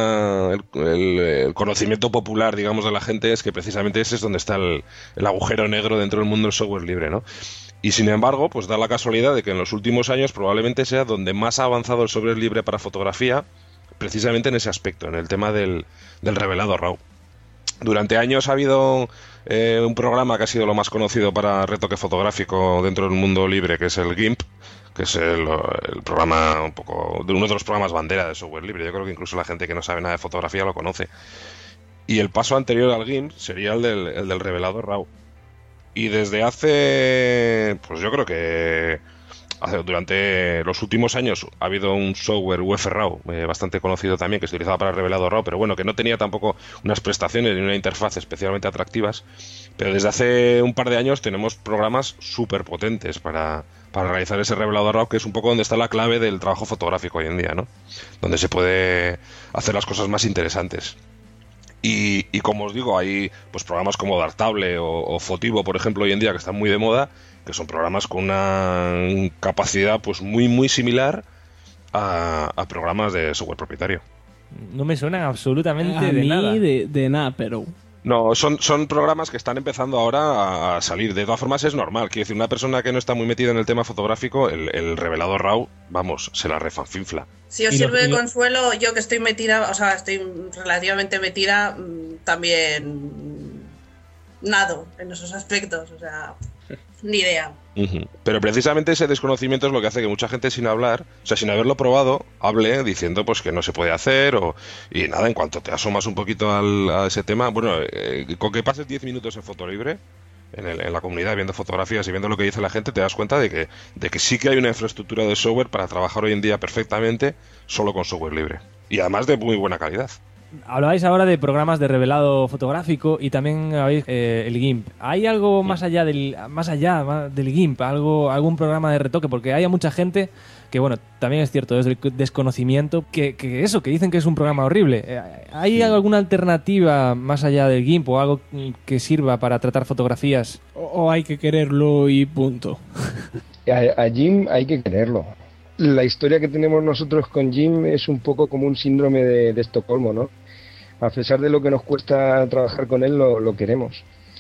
el conocimiento popular, digamos, de la gente es que precisamente ese es donde está el agujero negro dentro del mundo del software libre, ¿no? Y sin embargo, pues da la casualidad de que en los últimos años probablemente sea donde más ha avanzado el software libre para fotografía, precisamente en ese aspecto, en el tema del revelado RAW. Durante años ha habido un programa que ha sido lo más conocido para retoque fotográfico dentro del mundo libre, que es el GIMP, que es el programa uno de los programas bandera de software libre. Yo creo que incluso la gente que no sabe nada de fotografía lo conoce. Y el paso anterior al GIMP sería el del revelado RAW. Y desde hace, pues yo creo que durante los últimos años ha habido un software UF-RAW bastante conocido también, que se utilizaba para el revelado RAW, pero bueno, que no tenía tampoco unas prestaciones ni una interfaz especialmente atractivas. Pero desde hace un par de años tenemos programas súper potentes para realizar ese revelado RAW, que es un poco donde está la clave del trabajo fotográfico hoy en día, ¿no? Donde se puede hacer las cosas más interesantes. Y como os digo, hay pues programas como Dartable o Fotivo, por ejemplo, hoy en día, que están muy de moda, que son programas con una capacidad pues muy muy similar a programas de software propietario. No me suenan absolutamente A de mí nada. de nada, pero... No, son programas que están empezando ahora a salir. De todas formas es normal. Quiero decir, una persona que no está muy metida en el tema fotográfico, el revelado RAW, vamos, se la refanfinfla. Si os sirve de consuelo, yo que estoy metida, o sea, estoy relativamente metida, también nado en esos aspectos, o sea, ni idea. Pero precisamente ese desconocimiento es lo que hace que mucha gente sin hablar, o sea, sin haberlo probado, hable diciendo pues que no se puede hacer y nada, en cuanto te asomas un poquito a ese tema, bueno, con que pases 10 minutos en Foto Libre, en la comunidad, viendo fotografías y viendo lo que dice la gente, te das cuenta de que sí que hay una infraestructura de software para trabajar hoy en día perfectamente solo con software libre. Y además de muy buena calidad. Hablabais ahora de programas de revelado fotográfico y también habéis el GIMP. ¿Hay algo más allá del GIMP? ¿Algún programa de retoque? Porque hay mucha gente que, bueno, también es cierto, desde el desconocimiento, que dicen que es un programa horrible. ¿Hay alguna alternativa más allá del GIMP o algo que sirva para tratar fotografías? ¿O hay que quererlo y punto? A GIMP hay que quererlo. La historia que tenemos nosotros con GIMP es un poco como un síndrome de Estocolmo, ¿no? A pesar de lo que nos cuesta trabajar con él, lo queremos.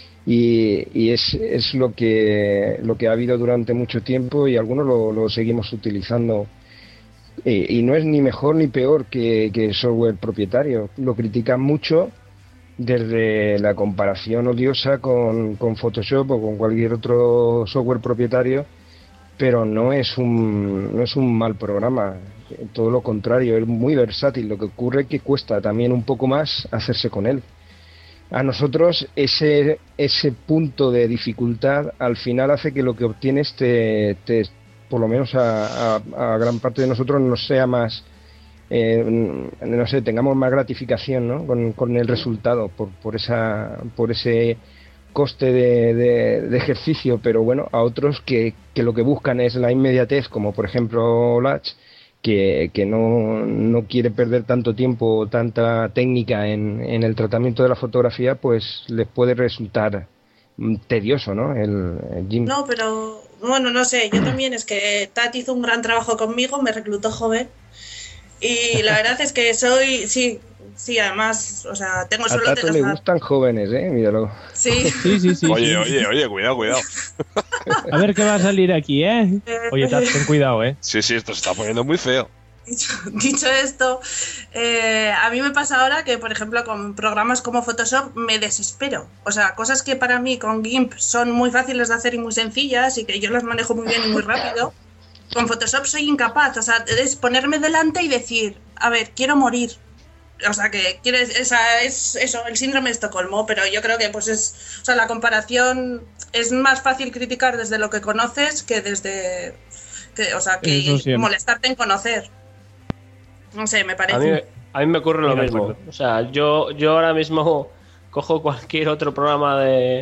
Y es lo que ha habido durante mucho tiempo y algunos lo seguimos utilizando. Y no es ni mejor ni peor que software propietario. Lo critican mucho desde la comparación odiosa con Photoshop o con cualquier otro software propietario, pero no es un mal programa, todo lo contrario, es muy versátil. Lo que ocurre es que cuesta también un poco más hacerse con él. A nosotros ese punto de dificultad al final hace que lo que obtienes por lo menos a gran parte de nosotros nos sea más, no sé, tengamos más gratificación, ¿no? con el resultado por ese coste de ejercicio. Pero bueno, a otros que lo que buscan es la inmediatez, como por ejemplo Latch, que no quiere perder tanto tiempo, tanta técnica en el tratamiento de la fotografía, pues les puede resultar tedioso, ¿no? El GIMP. No, pero bueno, no sé, yo también, es que Tati hizo un gran trabajo conmigo, me reclutó joven y la verdad es que sí, además, o sea, tengo solo... A Tato le gustan jóvenes, míralo. Sí. Sí. Oye, cuidado. A ver qué va a salir aquí, ¿eh? Oye, Tat, ten cuidado, ¿eh? Sí, esto se está poniendo muy feo. Dicho esto, a mí me pasa ahora que, por ejemplo, con programas como Photoshop me desespero. O sea, cosas que para mí con GIMP son muy fáciles de hacer y muy sencillas y que yo las manejo muy bien y muy rápido, con Photoshop soy incapaz. O sea, es ponerme delante y decir, a ver, quiero morir. O sea, que es eso, el síndrome de Estocolmo, pero yo creo que pues la comparación es más fácil criticar desde lo que conoces que desde que molestarte en conocer. No sé, me parece. A mí me ocurre lo mismo. O sea, yo ahora mismo cojo cualquier otro programa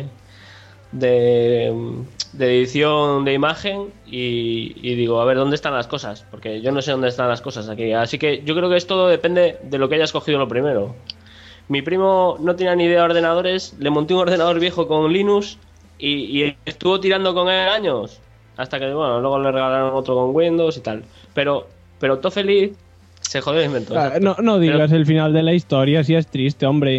de edición de imagen y digo, a ver, ¿dónde están las cosas? Porque yo no sé dónde están las cosas aquí. Así que yo creo que todo depende de lo que hayas cogido lo primero. Mi primo no tenía ni idea de ordenadores, le monté un ordenador viejo con Linux y estuvo tirando con él años. Hasta que, bueno, luego le regalaron otro con Windows y tal. Pero todo feliz se jodió el invento. No digas el final de la historia, si es triste, hombre.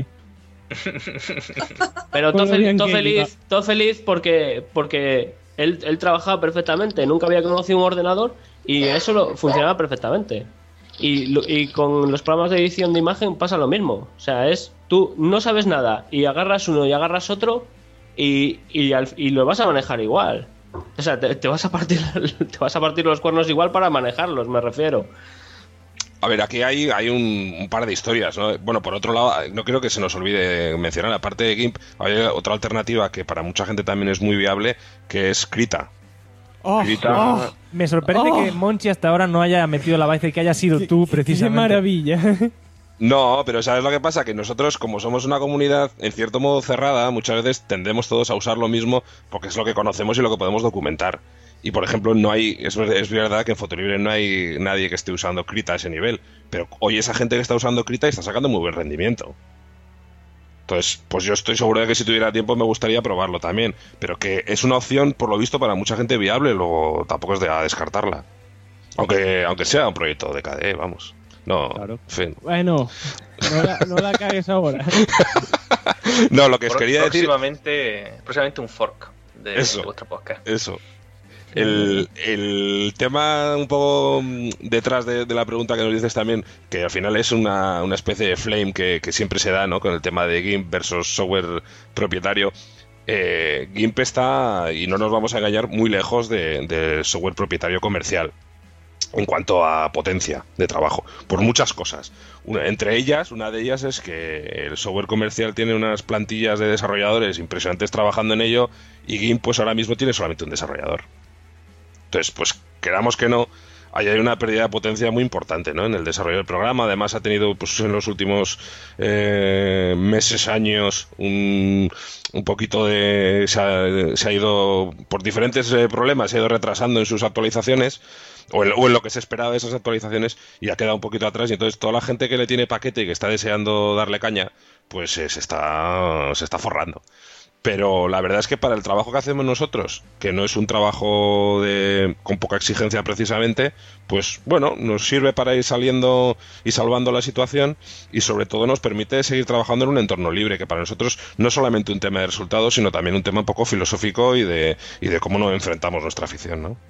Pero todo feliz porque él trabajaba perfectamente, nunca había conocido un ordenador y eso funcionaba perfectamente. Y con los programas de edición de imagen pasa lo mismo. O sea, tú no sabes nada y agarras uno y agarras otro y lo vas a manejar igual. O sea, te vas a partir los cuernos igual para manejarlos, me refiero. A ver, aquí hay un par de historias, ¿no? Bueno, por otro lado, no creo que se nos olvide mencionar, aparte de GIMP, hay otra alternativa que para mucha gente también es muy viable, que es Krita. Krita. Me sorprende que Monchi hasta ahora no haya metido la baza y que haya sido tú, precisamente. ¡Qué maravilla! No, pero ¿sabes lo que pasa? Que nosotros, como somos una comunidad en cierto modo cerrada, muchas veces tendemos todos a usar lo mismo porque es lo que conocemos y lo que podemos documentar. Y por ejemplo, es verdad que en Fotolibre no hay nadie que esté usando Krita a ese nivel, pero hoy esa gente que está usando Krita está sacando muy buen rendimiento. Entonces, pues yo estoy seguro de que si tuviera tiempo me gustaría probarlo también, pero que es una opción, por lo visto, para mucha gente viable, luego tampoco es de descartarla. Aunque sea un proyecto de KDE, vamos. No, claro. En fin. Bueno, no la cagues ahora. No, lo que os quería decir... Próximamente un fork de vuestro podcast. Eso. El tema un poco detrás de la pregunta que nos dices también, que al final es una especie de flame que siempre se da, ¿no? Con el tema de GIMP versus software propietario. GIMP está, y no nos vamos a engañar, muy lejos de software propietario comercial en cuanto a potencia de trabajo, por muchas cosas. Una de ellas es que el software comercial tiene unas plantillas de desarrolladores impresionantes trabajando en ello, y GIMP pues ahora mismo tiene solamente un desarrollador. Entonces, pues queramos que no, hay una pérdida de potencia muy importante, ¿no? En el desarrollo del programa. Además ha tenido pues en los últimos meses, años, un poquito se ha ido por diferentes problemas, se ha ido retrasando en sus actualizaciones o en lo que se esperaba de esas actualizaciones, y ha quedado un poquito atrás, y entonces toda la gente que le tiene paquete y que está deseando darle caña, pues se está forrando. Pero la verdad es que para el trabajo que hacemos nosotros, que no es un trabajo con poca exigencia precisamente, pues bueno, nos sirve para ir saliendo y salvando la situación, y sobre todo nos permite seguir trabajando en un entorno libre, que para nosotros no es solamente un tema de resultados, sino también un tema un poco filosófico y de cómo nos enfrentamos nuestra afición, ¿no?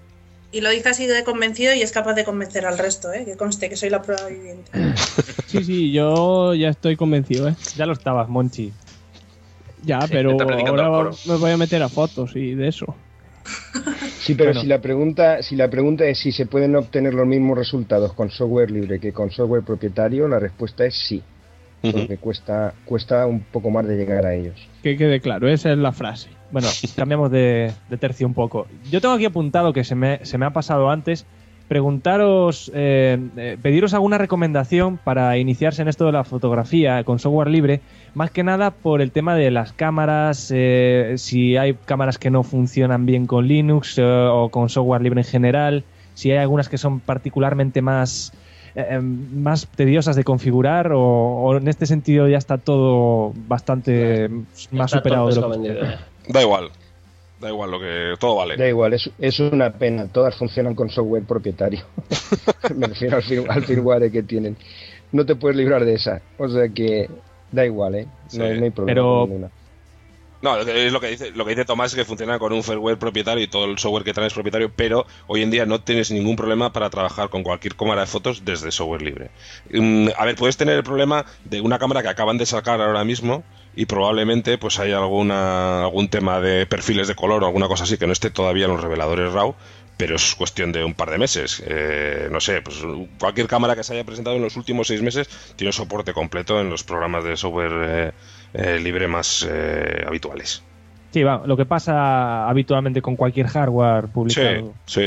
Y lo dice así de convencido y es capaz de convencer al resto, ¿eh? Que conste que soy la prueba viviente. Sí, yo ya estoy convencido, ¿eh? Ya lo estabas, Monchi. Ya, Sí, pero está practicando el ahora foro. me voy a meter a fotos y de eso. Sí, pero Bueno. si la pregunta es si se pueden obtener los mismos resultados con software libre que con software propietario, la respuesta es sí. Porque cuesta un poco más de llegar a ellos. Que quede claro, esa es la frase. Bueno, cambiamos de tercio un poco. Yo tengo aquí apuntado que se me ha pasado antes. Preguntaros, pediros alguna recomendación para iniciarse en esto de la fotografía con software libre, más que nada por el tema de las cámaras, si hay cámaras que no funcionan bien con Linux o con software libre en general, si hay algunas que son particularmente más tediosas de configurar o en este sentido ya está todo bastante más Está superado de todo lo que vendido. Da igual, lo que todo vale. Da igual, es una pena. Todas funcionan con software propietario. Me refiero al firmware que tienen. No te puedes librar de esa. O sea que da igual, ¿eh? No hay problema Pero- con ninguna. No, es lo que dice Tomás, es que funciona con un firmware propietario y todo el software que trae es propietario, pero hoy en día no tienes ningún problema para trabajar con cualquier cámara de fotos desde software libre. A ver, puedes tener el problema de una cámara que acaban de sacar ahora mismo y probablemente pues haya algún tema de perfiles de color o alguna cosa así que no esté todavía en los reveladores RAW, pero es cuestión de un par de meses. No sé, pues cualquier cámara que se haya presentado en los últimos 6 meses tiene soporte completo en los programas de software libre más habituales. Sí, va, lo que pasa habitualmente con cualquier hardware publicado. Sí,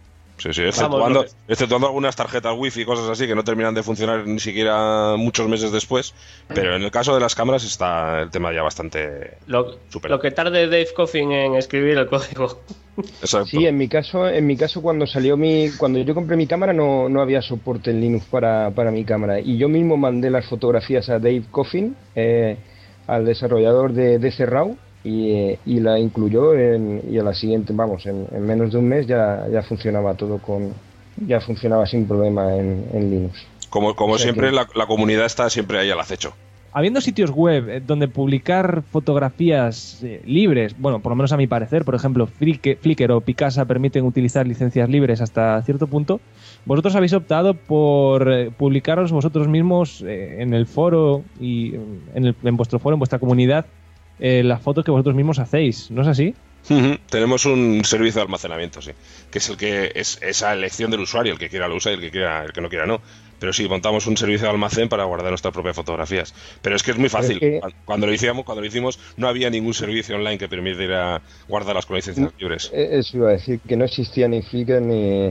exceptuando algunas tarjetas wifi y cosas así que no terminan de funcionar ni siquiera muchos meses después, pero en el caso de las cámaras está el tema ya bastante superado. Lo que tarde Dave Coffin en escribir el código. Exacto. Sí, en mi caso cuando yo compré mi cámara no había soporte en Linux para mi cámara y yo mismo mandé las fotografías a Dave Coffin, al desarrollador de DC RAW y la incluyó y a la siguiente, en menos de un mes ya funcionaba todo ya funcionaba sin problema en Linux. Como O sea siempre, que- la comunidad está siempre ahí al acecho. Habiendo sitios web donde publicar fotografías libres, bueno, por lo menos a mi parecer, por ejemplo, Flickr o Picasa permiten utilizar licencias libres hasta cierto punto, vosotros habéis optado por publicaros vosotros mismos en el foro y en vuestro foro, en vuestra comunidad, las fotos que vosotros mismos hacéis, ¿no es así? Tenemos un servicio de almacenamiento, sí, que es el que es esa elección del usuario, el que quiera lo usa y el que no quiera no. Pero sí, montamos un servicio de almacén para guardar nuestras propias fotografías. Pero es que es muy fácil. Pero es que- Cuando lo hicimos, no había ningún servicio online que permitiera guardarlas con licencias libres. Eso iba a decir, que no existía ni Flickr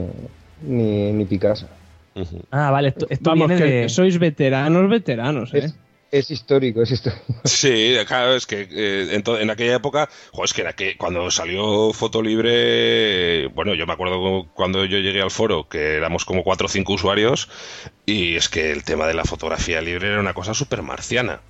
ni Picasa. Ah, vale, esto Vamos, viene que de... sois veteranos, ¿eh? Es histórico. Sí, claro, es que en aquella época, es que cuando salió Foto Libre, bueno, yo me acuerdo cuando yo llegué al foro, que éramos como 4 o 5 usuarios, y es que el tema de la fotografía libre era una cosa súper marciana.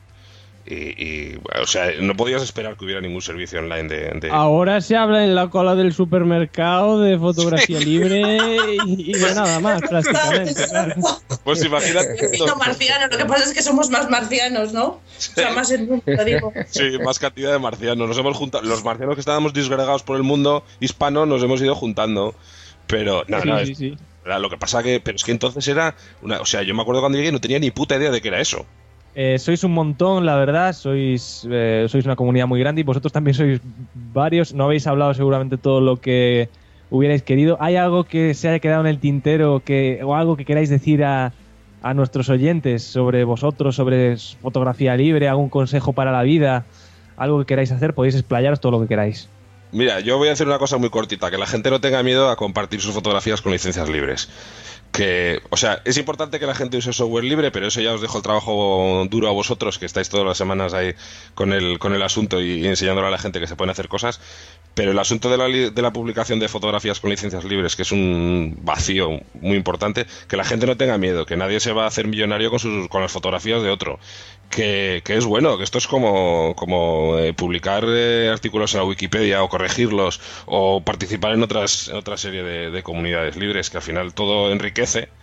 O sea, no podías esperar que hubiera ningún servicio online de... Ahora se habla en la cola del supermercado de fotografía libre y de nada más, prácticamente. Claro. Pues imagínate... No, marciano, lo que pasa es que somos más marcianos, ¿no? O sea, más en número, digo. Sí, más cantidad de marcianos. Nos hemos juntado. Los marcianos que estábamos disgregados por el mundo hispano nos hemos ido juntando. Pero, Sí. lo que pasa pero es que entonces era o sea, yo me acuerdo cuando llegué y no tenía ni puta idea de qué era eso. Sois un montón, la verdad, sois una comunidad muy grande y vosotros también sois varios, no habéis hablado seguramente todo lo que hubierais querido. ¿Hay algo que se haya quedado en el tintero o algo que queráis decir a nuestros oyentes sobre vosotros, sobre fotografía libre, algún consejo para la vida, algo que queráis hacer? Podéis explayaros todo lo que queráis. Mira, yo voy a hacer una cosa muy cortita, que la gente no tenga miedo a compartir sus fotografías con licencias libres. O sea, es importante que la gente use software libre, pero eso ya os dejo el trabajo duro a vosotros, que estáis todas las semanas ahí con el asunto y enseñándole a la gente que se pueden hacer cosas. Pero el asunto de la publicación de fotografías con licencias libres, que es un vacío muy importante, que la gente no tenga miedo, que nadie se va a hacer millonario con las fotografías de otro. Que es bueno, que esto es como publicar artículos en la Wikipedia o corregirlos o participar en otra serie de comunidades libres, que al final todo enriquece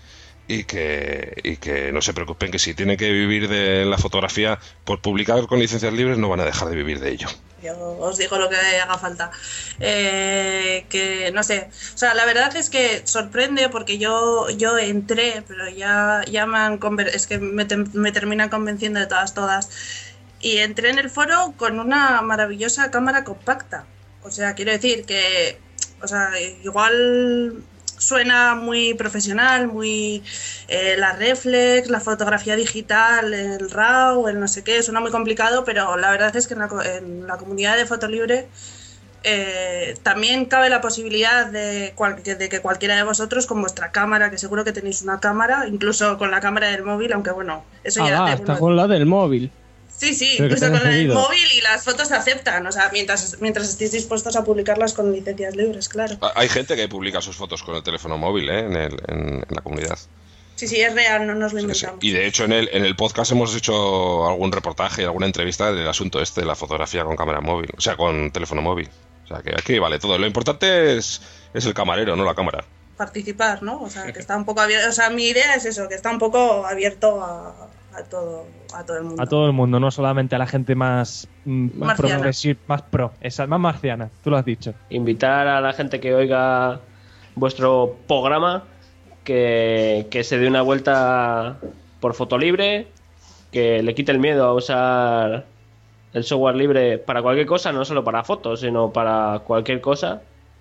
y que no se preocupen, que si tienen que vivir de la fotografía por publicar con licencias libres no van a dejar de vivir de ello. Yo os digo lo que haga falta. Que no sé, o sea, la verdad es que sorprende porque yo entré, pero ya es que me terminan convenciendo de todas. Y entré en el foro con una maravillosa cámara compacta. O sea, quiero decir que, o sea, igual suena muy profesional, muy la reflex, la fotografía digital, el RAW, el no sé qué, suena muy complicado, pero la verdad es que en la comunidad de Fotolibre también cabe la posibilidad de que cualquiera de vosotros con vuestra cámara, que seguro que tenéis una cámara, incluso con la cámara del móvil, aunque bueno, eso ya... Hasta con la del móvil. Sí, incluso con el móvil y las fotos se aceptan, o sea, mientras estéis dispuestos a publicarlas con licencias libres, claro. Hay gente que publica sus fotos con el teléfono móvil, en la comunidad. Sí, es real, no nos lo inventamos. Y de hecho en el podcast hemos hecho algún reportaje, alguna entrevista del asunto de la fotografía con cámara móvil, o sea, con teléfono móvil. O sea, que aquí vale todo. Lo importante es el camarero, no la cámara. Participar, ¿no? O sea, que está un poco abierto, o sea, mi idea es eso, que está un poco abierto a todo el mundo. A todo el mundo, no solamente a la gente más pro, más marciana, tú lo has dicho. Invitar a la gente que oiga vuestro programa que se dé una vuelta por Fotolibre, que le quite el miedo a usar el software libre para cualquier cosa, no solo para fotos, sino para cualquier cosa.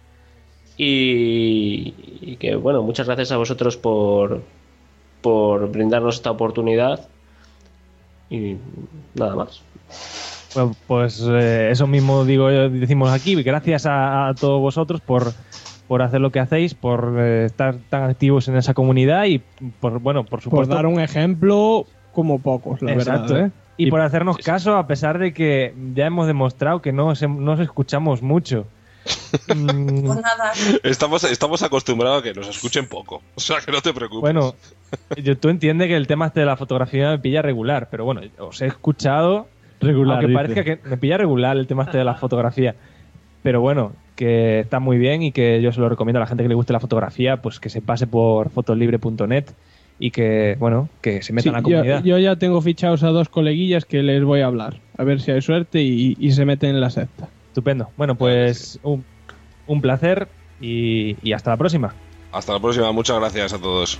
Y que, bueno, muchas gracias a vosotros por brindarnos esta oportunidad. Y nada más. Bueno, pues eso mismo decimos aquí. Gracias a todos vosotros por hacer lo que hacéis, por estar tan activos en esa comunidad y por supuesto, por dar un ejemplo como pocos, la Exacto, verdad. Y por hacernos caso, a pesar de que ya hemos demostrado que no os escuchamos mucho. Pues nada. Estamos acostumbrados a que nos escuchen poco, o sea que no te preocupes. Bueno, tú entiendes que el tema de la fotografía me pilla regular, pero bueno, os he escuchado regular, aunque parezca que me pilla regular el tema de la fotografía, pero bueno, que está muy bien y que yo se lo recomiendo a la gente que le guste la fotografía, pues que se pase por fotolibre.net y que, bueno, que se meta en la comunidad. Yo ya tengo fichados a 2 coleguillas que les voy a hablar, a ver si hay suerte y se meten en la secta. Estupendo. Bueno, pues un placer y hasta la próxima. Hasta la próxima. Muchas gracias a todos.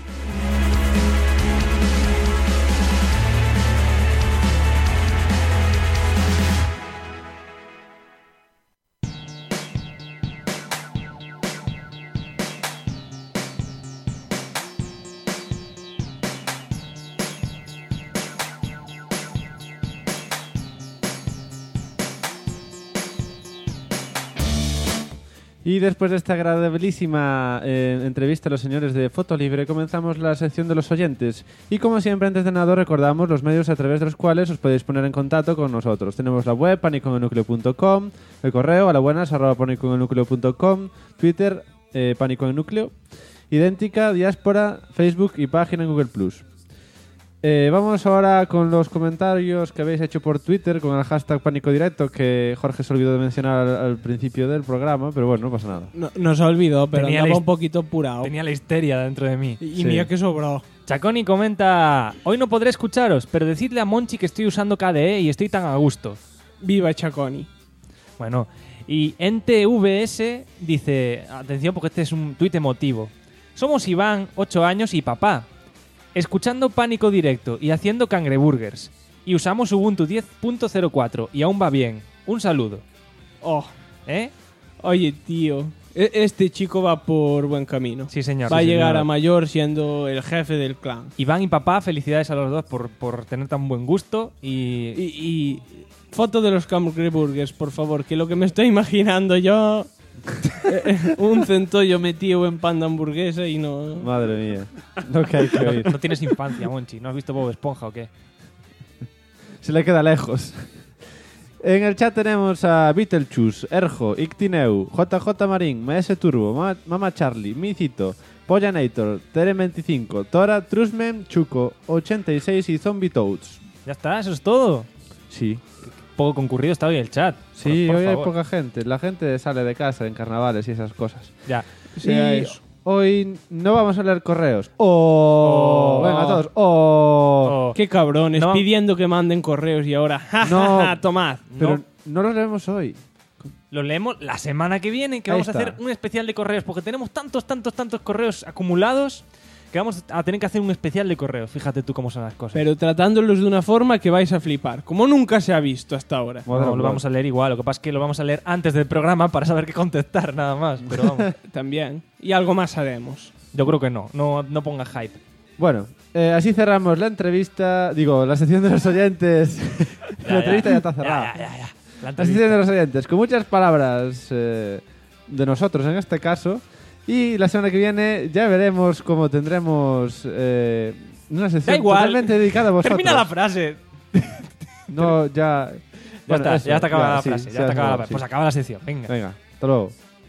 Y después de esta agradabilísima entrevista a los señores de Fotolibre, comenzamos la sección de los oyentes. Y como siempre, antes de nada, recordamos los medios a través de los cuales os podéis poner en contacto con nosotros. Tenemos la web, panicoennucleo.com, el correo, alabuenas@panicoennucleo.com, Twitter, panicoennúcleo, idéntica, diáspora, Facebook y página en Google+. Vamos ahora con los comentarios que habéis hecho por Twitter con el hashtag Pánico Directo, que Jorge se olvidó de mencionar al principio del programa, pero bueno, no pasa nada. No se olvidó, pero andaba un poquito apurado. Tenía la histeria dentro de mí. Y mira que sobró. Chaconi comenta: hoy no podré escucharos, pero decidle a Monchi que estoy usando KDE y estoy tan a gusto. Viva Chaconi. Bueno, y NTVS dice, atención porque este es un tuit emotivo: somos Iván, 8 años y papá, escuchando Pánico Directo y haciendo cangreburgers. Y usamos Ubuntu 10.04 y aún va bien. Un saludo. Oh, Oye, tío, este chico va por buen camino. Sí, señor. Va a llegar a mayor siendo el jefe del clan. Iván y papá, felicidades a los dos por tener tan buen gusto. Y foto de los cangreburgers, por favor, que lo que me estoy imaginando yo... un centollo metido en pan de hamburguesa y no... Madre mía, lo que hay que oír. No tienes infancia, Monchi. ¿No has visto Bob Esponja o qué? Se le queda lejos. En el chat tenemos a Beetlejuice, Erjo, Ictineu, JJ Marín, MS Turbo, Mama Charlie, Micito, Pollanator, Tere25, Tora, Trusmen, Chuco, 86 y Zombie Toads. Ya está, eso es todo. Sí. Poco concurrido está hoy el chat. Sí, por hoy favor. hay poca gente. La gente sale de casa en carnavales y esas cosas. Ya. Y hoy no vamos a leer correos. ¡Oh! Venga, todos. ¡Oh! ¡Qué cabrones! No. Pidiendo que manden correos y ahora... ¡Ja, No. ja, ja! ¡Tomad! Pero no los leemos hoy. Lo leemos la semana que viene, que Ahí vamos a está. hacer un especial de correos, porque tenemos tantos correos acumulados que vamos a tener que hacer un especial de correos. Fíjate tú cómo son las cosas. Pero tratándolos de una forma que vais a flipar, como nunca se ha visto hasta ahora. No, lo vamos a leer igual, lo que pasa es que lo vamos a leer antes del programa para saber qué contestar, nada más. Pero vamos. También. Y algo más haremos. Yo creo que no ponga hype. Bueno, así cerramos la entrevista, la sección de los oyentes. La entrevista ya está cerrada. Ya. La sección de los oyentes, con muchas palabras de nosotros en este caso. Y la semana que viene ya veremos cómo tendremos una sección totalmente dedicada a vosotros. Termina la frase. No, ya... Ya está acabada la sí, frase. sí, Ya está acabada la frase. sí. Pues acaba la sección. Venga. Venga, hasta luego.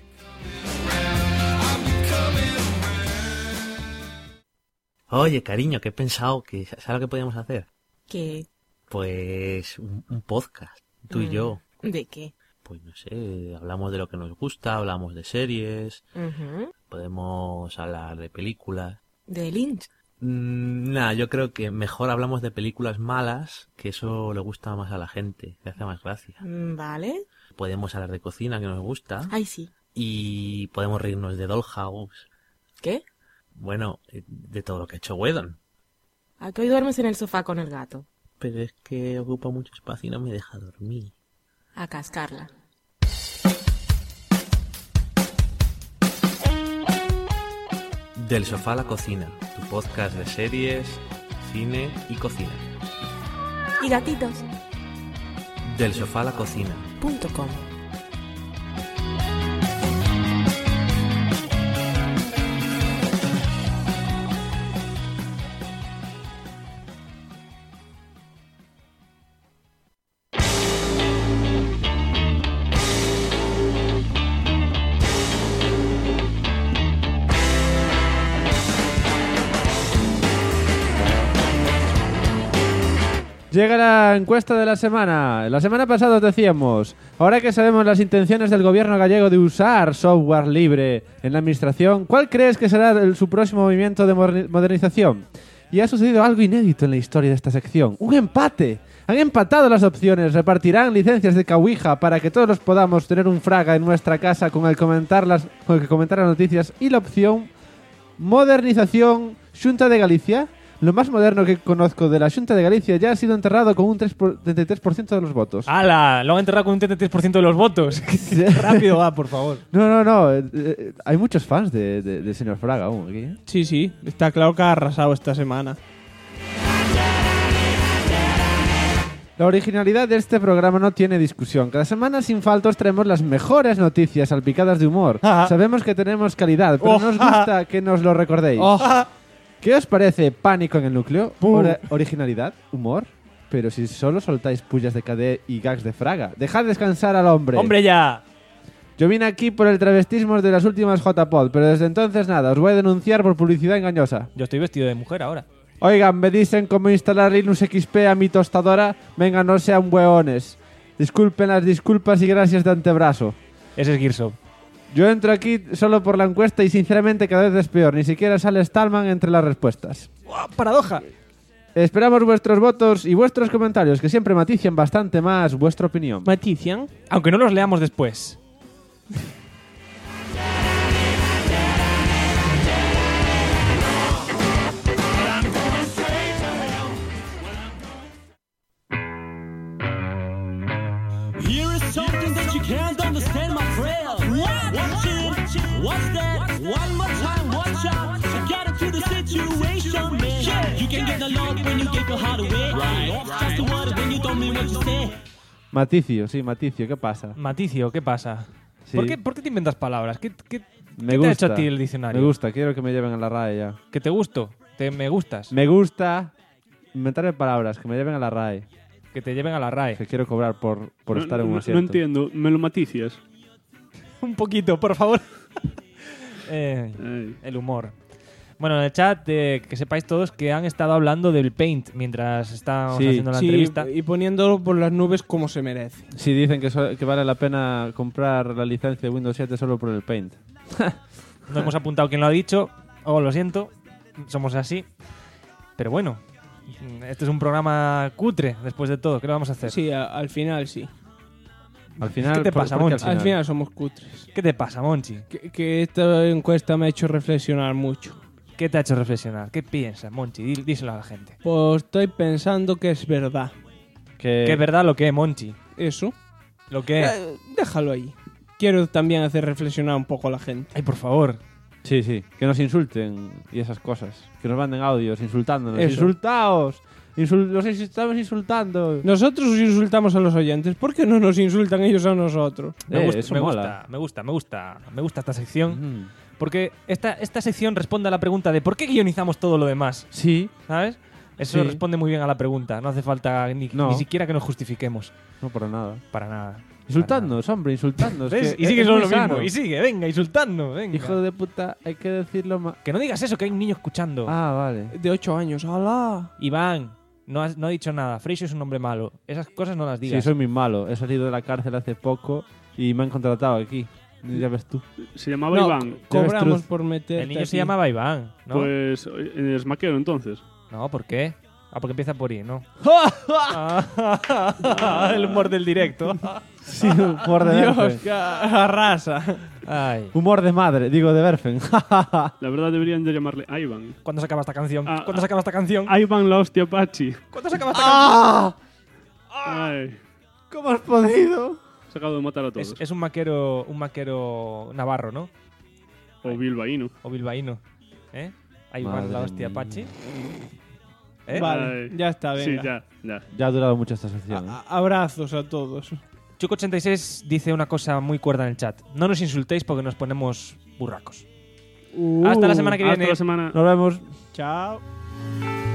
Oye, cariño, que he pensado que... ¿Sabes lo que podíamos hacer? ¿Qué? Pues un podcast, tú y yo. ¿De qué? Pues no sé, hablamos de lo que nos gusta, hablamos de series, Ujú. podemos hablar de películas. ¿De Lynch? Nada, yo creo que mejor hablamos de películas malas, que eso le gusta más a la gente, le hace más gracia. Vale. Podemos hablar de cocina, que nos gusta. Ay, sí. Y podemos reírnos de Dollhouse. ¿Qué? Bueno, de todo lo que ha hecho Whedon. ¿A qué hoy duermes en el sofá con el gato? Pero es que ocupa mucho espacio y no me deja dormir. A cascarla. Del sofá a la cocina, tu podcast de series, cine y cocina. Y gatitos. Del sofá a la cocina. .com. Llega la encuesta de la semana. La semana pasada os decíamos, ahora que sabemos las intenciones del gobierno gallego de usar software libre en la administración, ¿cuál crees que será su próximo movimiento de modernización? Y ha sucedido algo inédito en la historia de esta sección. ¡Un empate! Han empatado las opciones, repartirán licencias de Cauija para que todos podamos tener un fraga en nuestra casa con el que comentar las noticias, y la opción modernización Xunta de Galicia. Lo más moderno que conozco de la Xunta de Galicia ya ha sido enterrado con un 33% de los votos. ¡Hala! Lo han enterrado con un 33% de los votos. Rápido va, por favor. No. Hay muchos fans de señor Fraga aún aquí. Sí. Está claro que ha arrasado esta semana. La originalidad de este programa no tiene discusión. Cada semana sin falta os traemos las mejores noticias salpicadas de humor. Sabemos que tenemos calidad, pero nos gusta que nos lo recordéis. ¿Qué os parece Pánico en el Núcleo? Originalidad, humor, pero si solo soltáis pullas de KD y gags de Fraga. Dejad descansar al hombre. ¡Hombre ya! Yo vine aquí por el travestismo de las últimas JPod, pero desde entonces nada, os voy a denunciar por publicidad engañosa. Yo estoy vestido de mujer ahora. Oigan, me dicen cómo instalar Linux XP a mi tostadora. Venga, no sean hueones. Disculpen las disculpas y gracias de antebrazo. Ese es Gearsoft. Yo entro aquí solo por la encuesta y sinceramente cada vez es peor. Ni siquiera sale Stallman entre las respuestas. ¡Paradoja! Esperamos vuestros votos y vuestros comentarios, que siempre matician bastante más vuestra opinión. ¿Matician? Aunque no los leamos después. Here is something that you can't understand, my friend. What? Watch it. What's that? One more time, watch out. You got into the situation, man. You can get the love when you get your heart away. Right. Just the word when you don't mean what you say. Maticio, sí, Maticio, ¿qué pasa? Maticio, ¿qué pasa? Sí. ¿Por qué te inventas palabras? ¿Qué Me te gusta. ha hecho a ti el diccionario? Me gusta, quiero que me lleven a la RAE ya. ¿Que te gusto? ¿Me gustas? Me gusta inventarme palabras, que me lleven a la RAE. Que te lleven a la RAE. Que quiero cobrar por estar en un No asiento. entiendo, ¿me lo maticias? Un poquito, por favor. El humor. Bueno, en el chat, que sepáis todos que han estado hablando del Paint mientras estábamos haciendo la entrevista. Y poniéndolo por las nubes como se merece. Sí, dicen que vale la pena comprar la licencia de Windows 7 solo por el Paint. No hemos apuntado quién lo ha dicho. Lo siento. Somos así. Pero bueno. Este es un programa cutre, después de todo. ¿Qué le vamos a hacer? Sí, al final sí. Al final, ¿Qué te pasa, ¿por qué Monchi? Al final somos cutres. ¿Qué te pasa, Monchi? Que esta encuesta me ha hecho reflexionar mucho. ¿Qué te ha hecho reflexionar? ¿Qué piensas, Monchi? Díselo a la gente. Pues estoy pensando que es verdad. ¿Qué es verdad lo que, Monchi? Eso. ¿Lo que? Déjalo ahí. Quiero también hacer reflexionar un poco a la gente. Ay, por favor. Sí, que nos insulten y esas cosas. Que nos manden audios insultándonos. Eso. ¡Insultaos! Los estamos insultando. Nosotros os insultamos a los oyentes. ¿Por qué no nos insultan ellos a nosotros? Me eso mola. gusta esta sección. Porque esta sección responde a la pregunta de ¿por qué guionizamos todo lo demás? Sí. ¿Sabes? Eso Sí. responde muy bien a la pregunta. No hace falta ni siquiera que nos justifiquemos. No, para nada. Para nada. Insultadnos, hombre, insultadnos. ¿Ves? que Y sigue es solo muy lo mismo. sano. Y sigue, venga, insultando. Venga. Hijo de puta, hay que decirlo más. Que no digas eso, que hay un niño escuchando. Ah, vale. De 8 años. ¡Hala! Iván, no ha dicho nada. Freixo es un hombre malo. Esas cosas no las digas. Sí, soy muy malo. He salido de la cárcel hace poco y me han contratado aquí. Ya ves tú. Se llamaba No, Iván. cobramos por meter. El niño se llamaba Iván, ¿no? Pues es maquero entonces. No, ¿por qué? Porque empieza por I, ¿no? El humor del directo. Sí, humor de Dios, Berfen. que arrasa. Ay. Humor de madre, digo de Berfen. La verdad deberían de llamarle Ivan. ¿Cuándo se acaba esta canción? ¿Cuándo se acaba esta canción? Ivan la hostia Pachi. ¿Cuándo se acaba esta canción? Ay. ¿Cómo has podido? Se acabado de matar a todos. Es un maquero navarro, ¿no? O bilbaíno. O bilbaíno. ¿Eh? Ivan Madre la hostia mía. Pachi. Vale, ya está, venga. Sí, ya. Ya ha durado mucho esta sección. Abrazos a todos. Chuco86 dice una cosa muy cuerda en el chat. No nos insultéis porque nos ponemos burracos. Hasta la semana que viene. Hasta la semana. Nos vemos. Chao.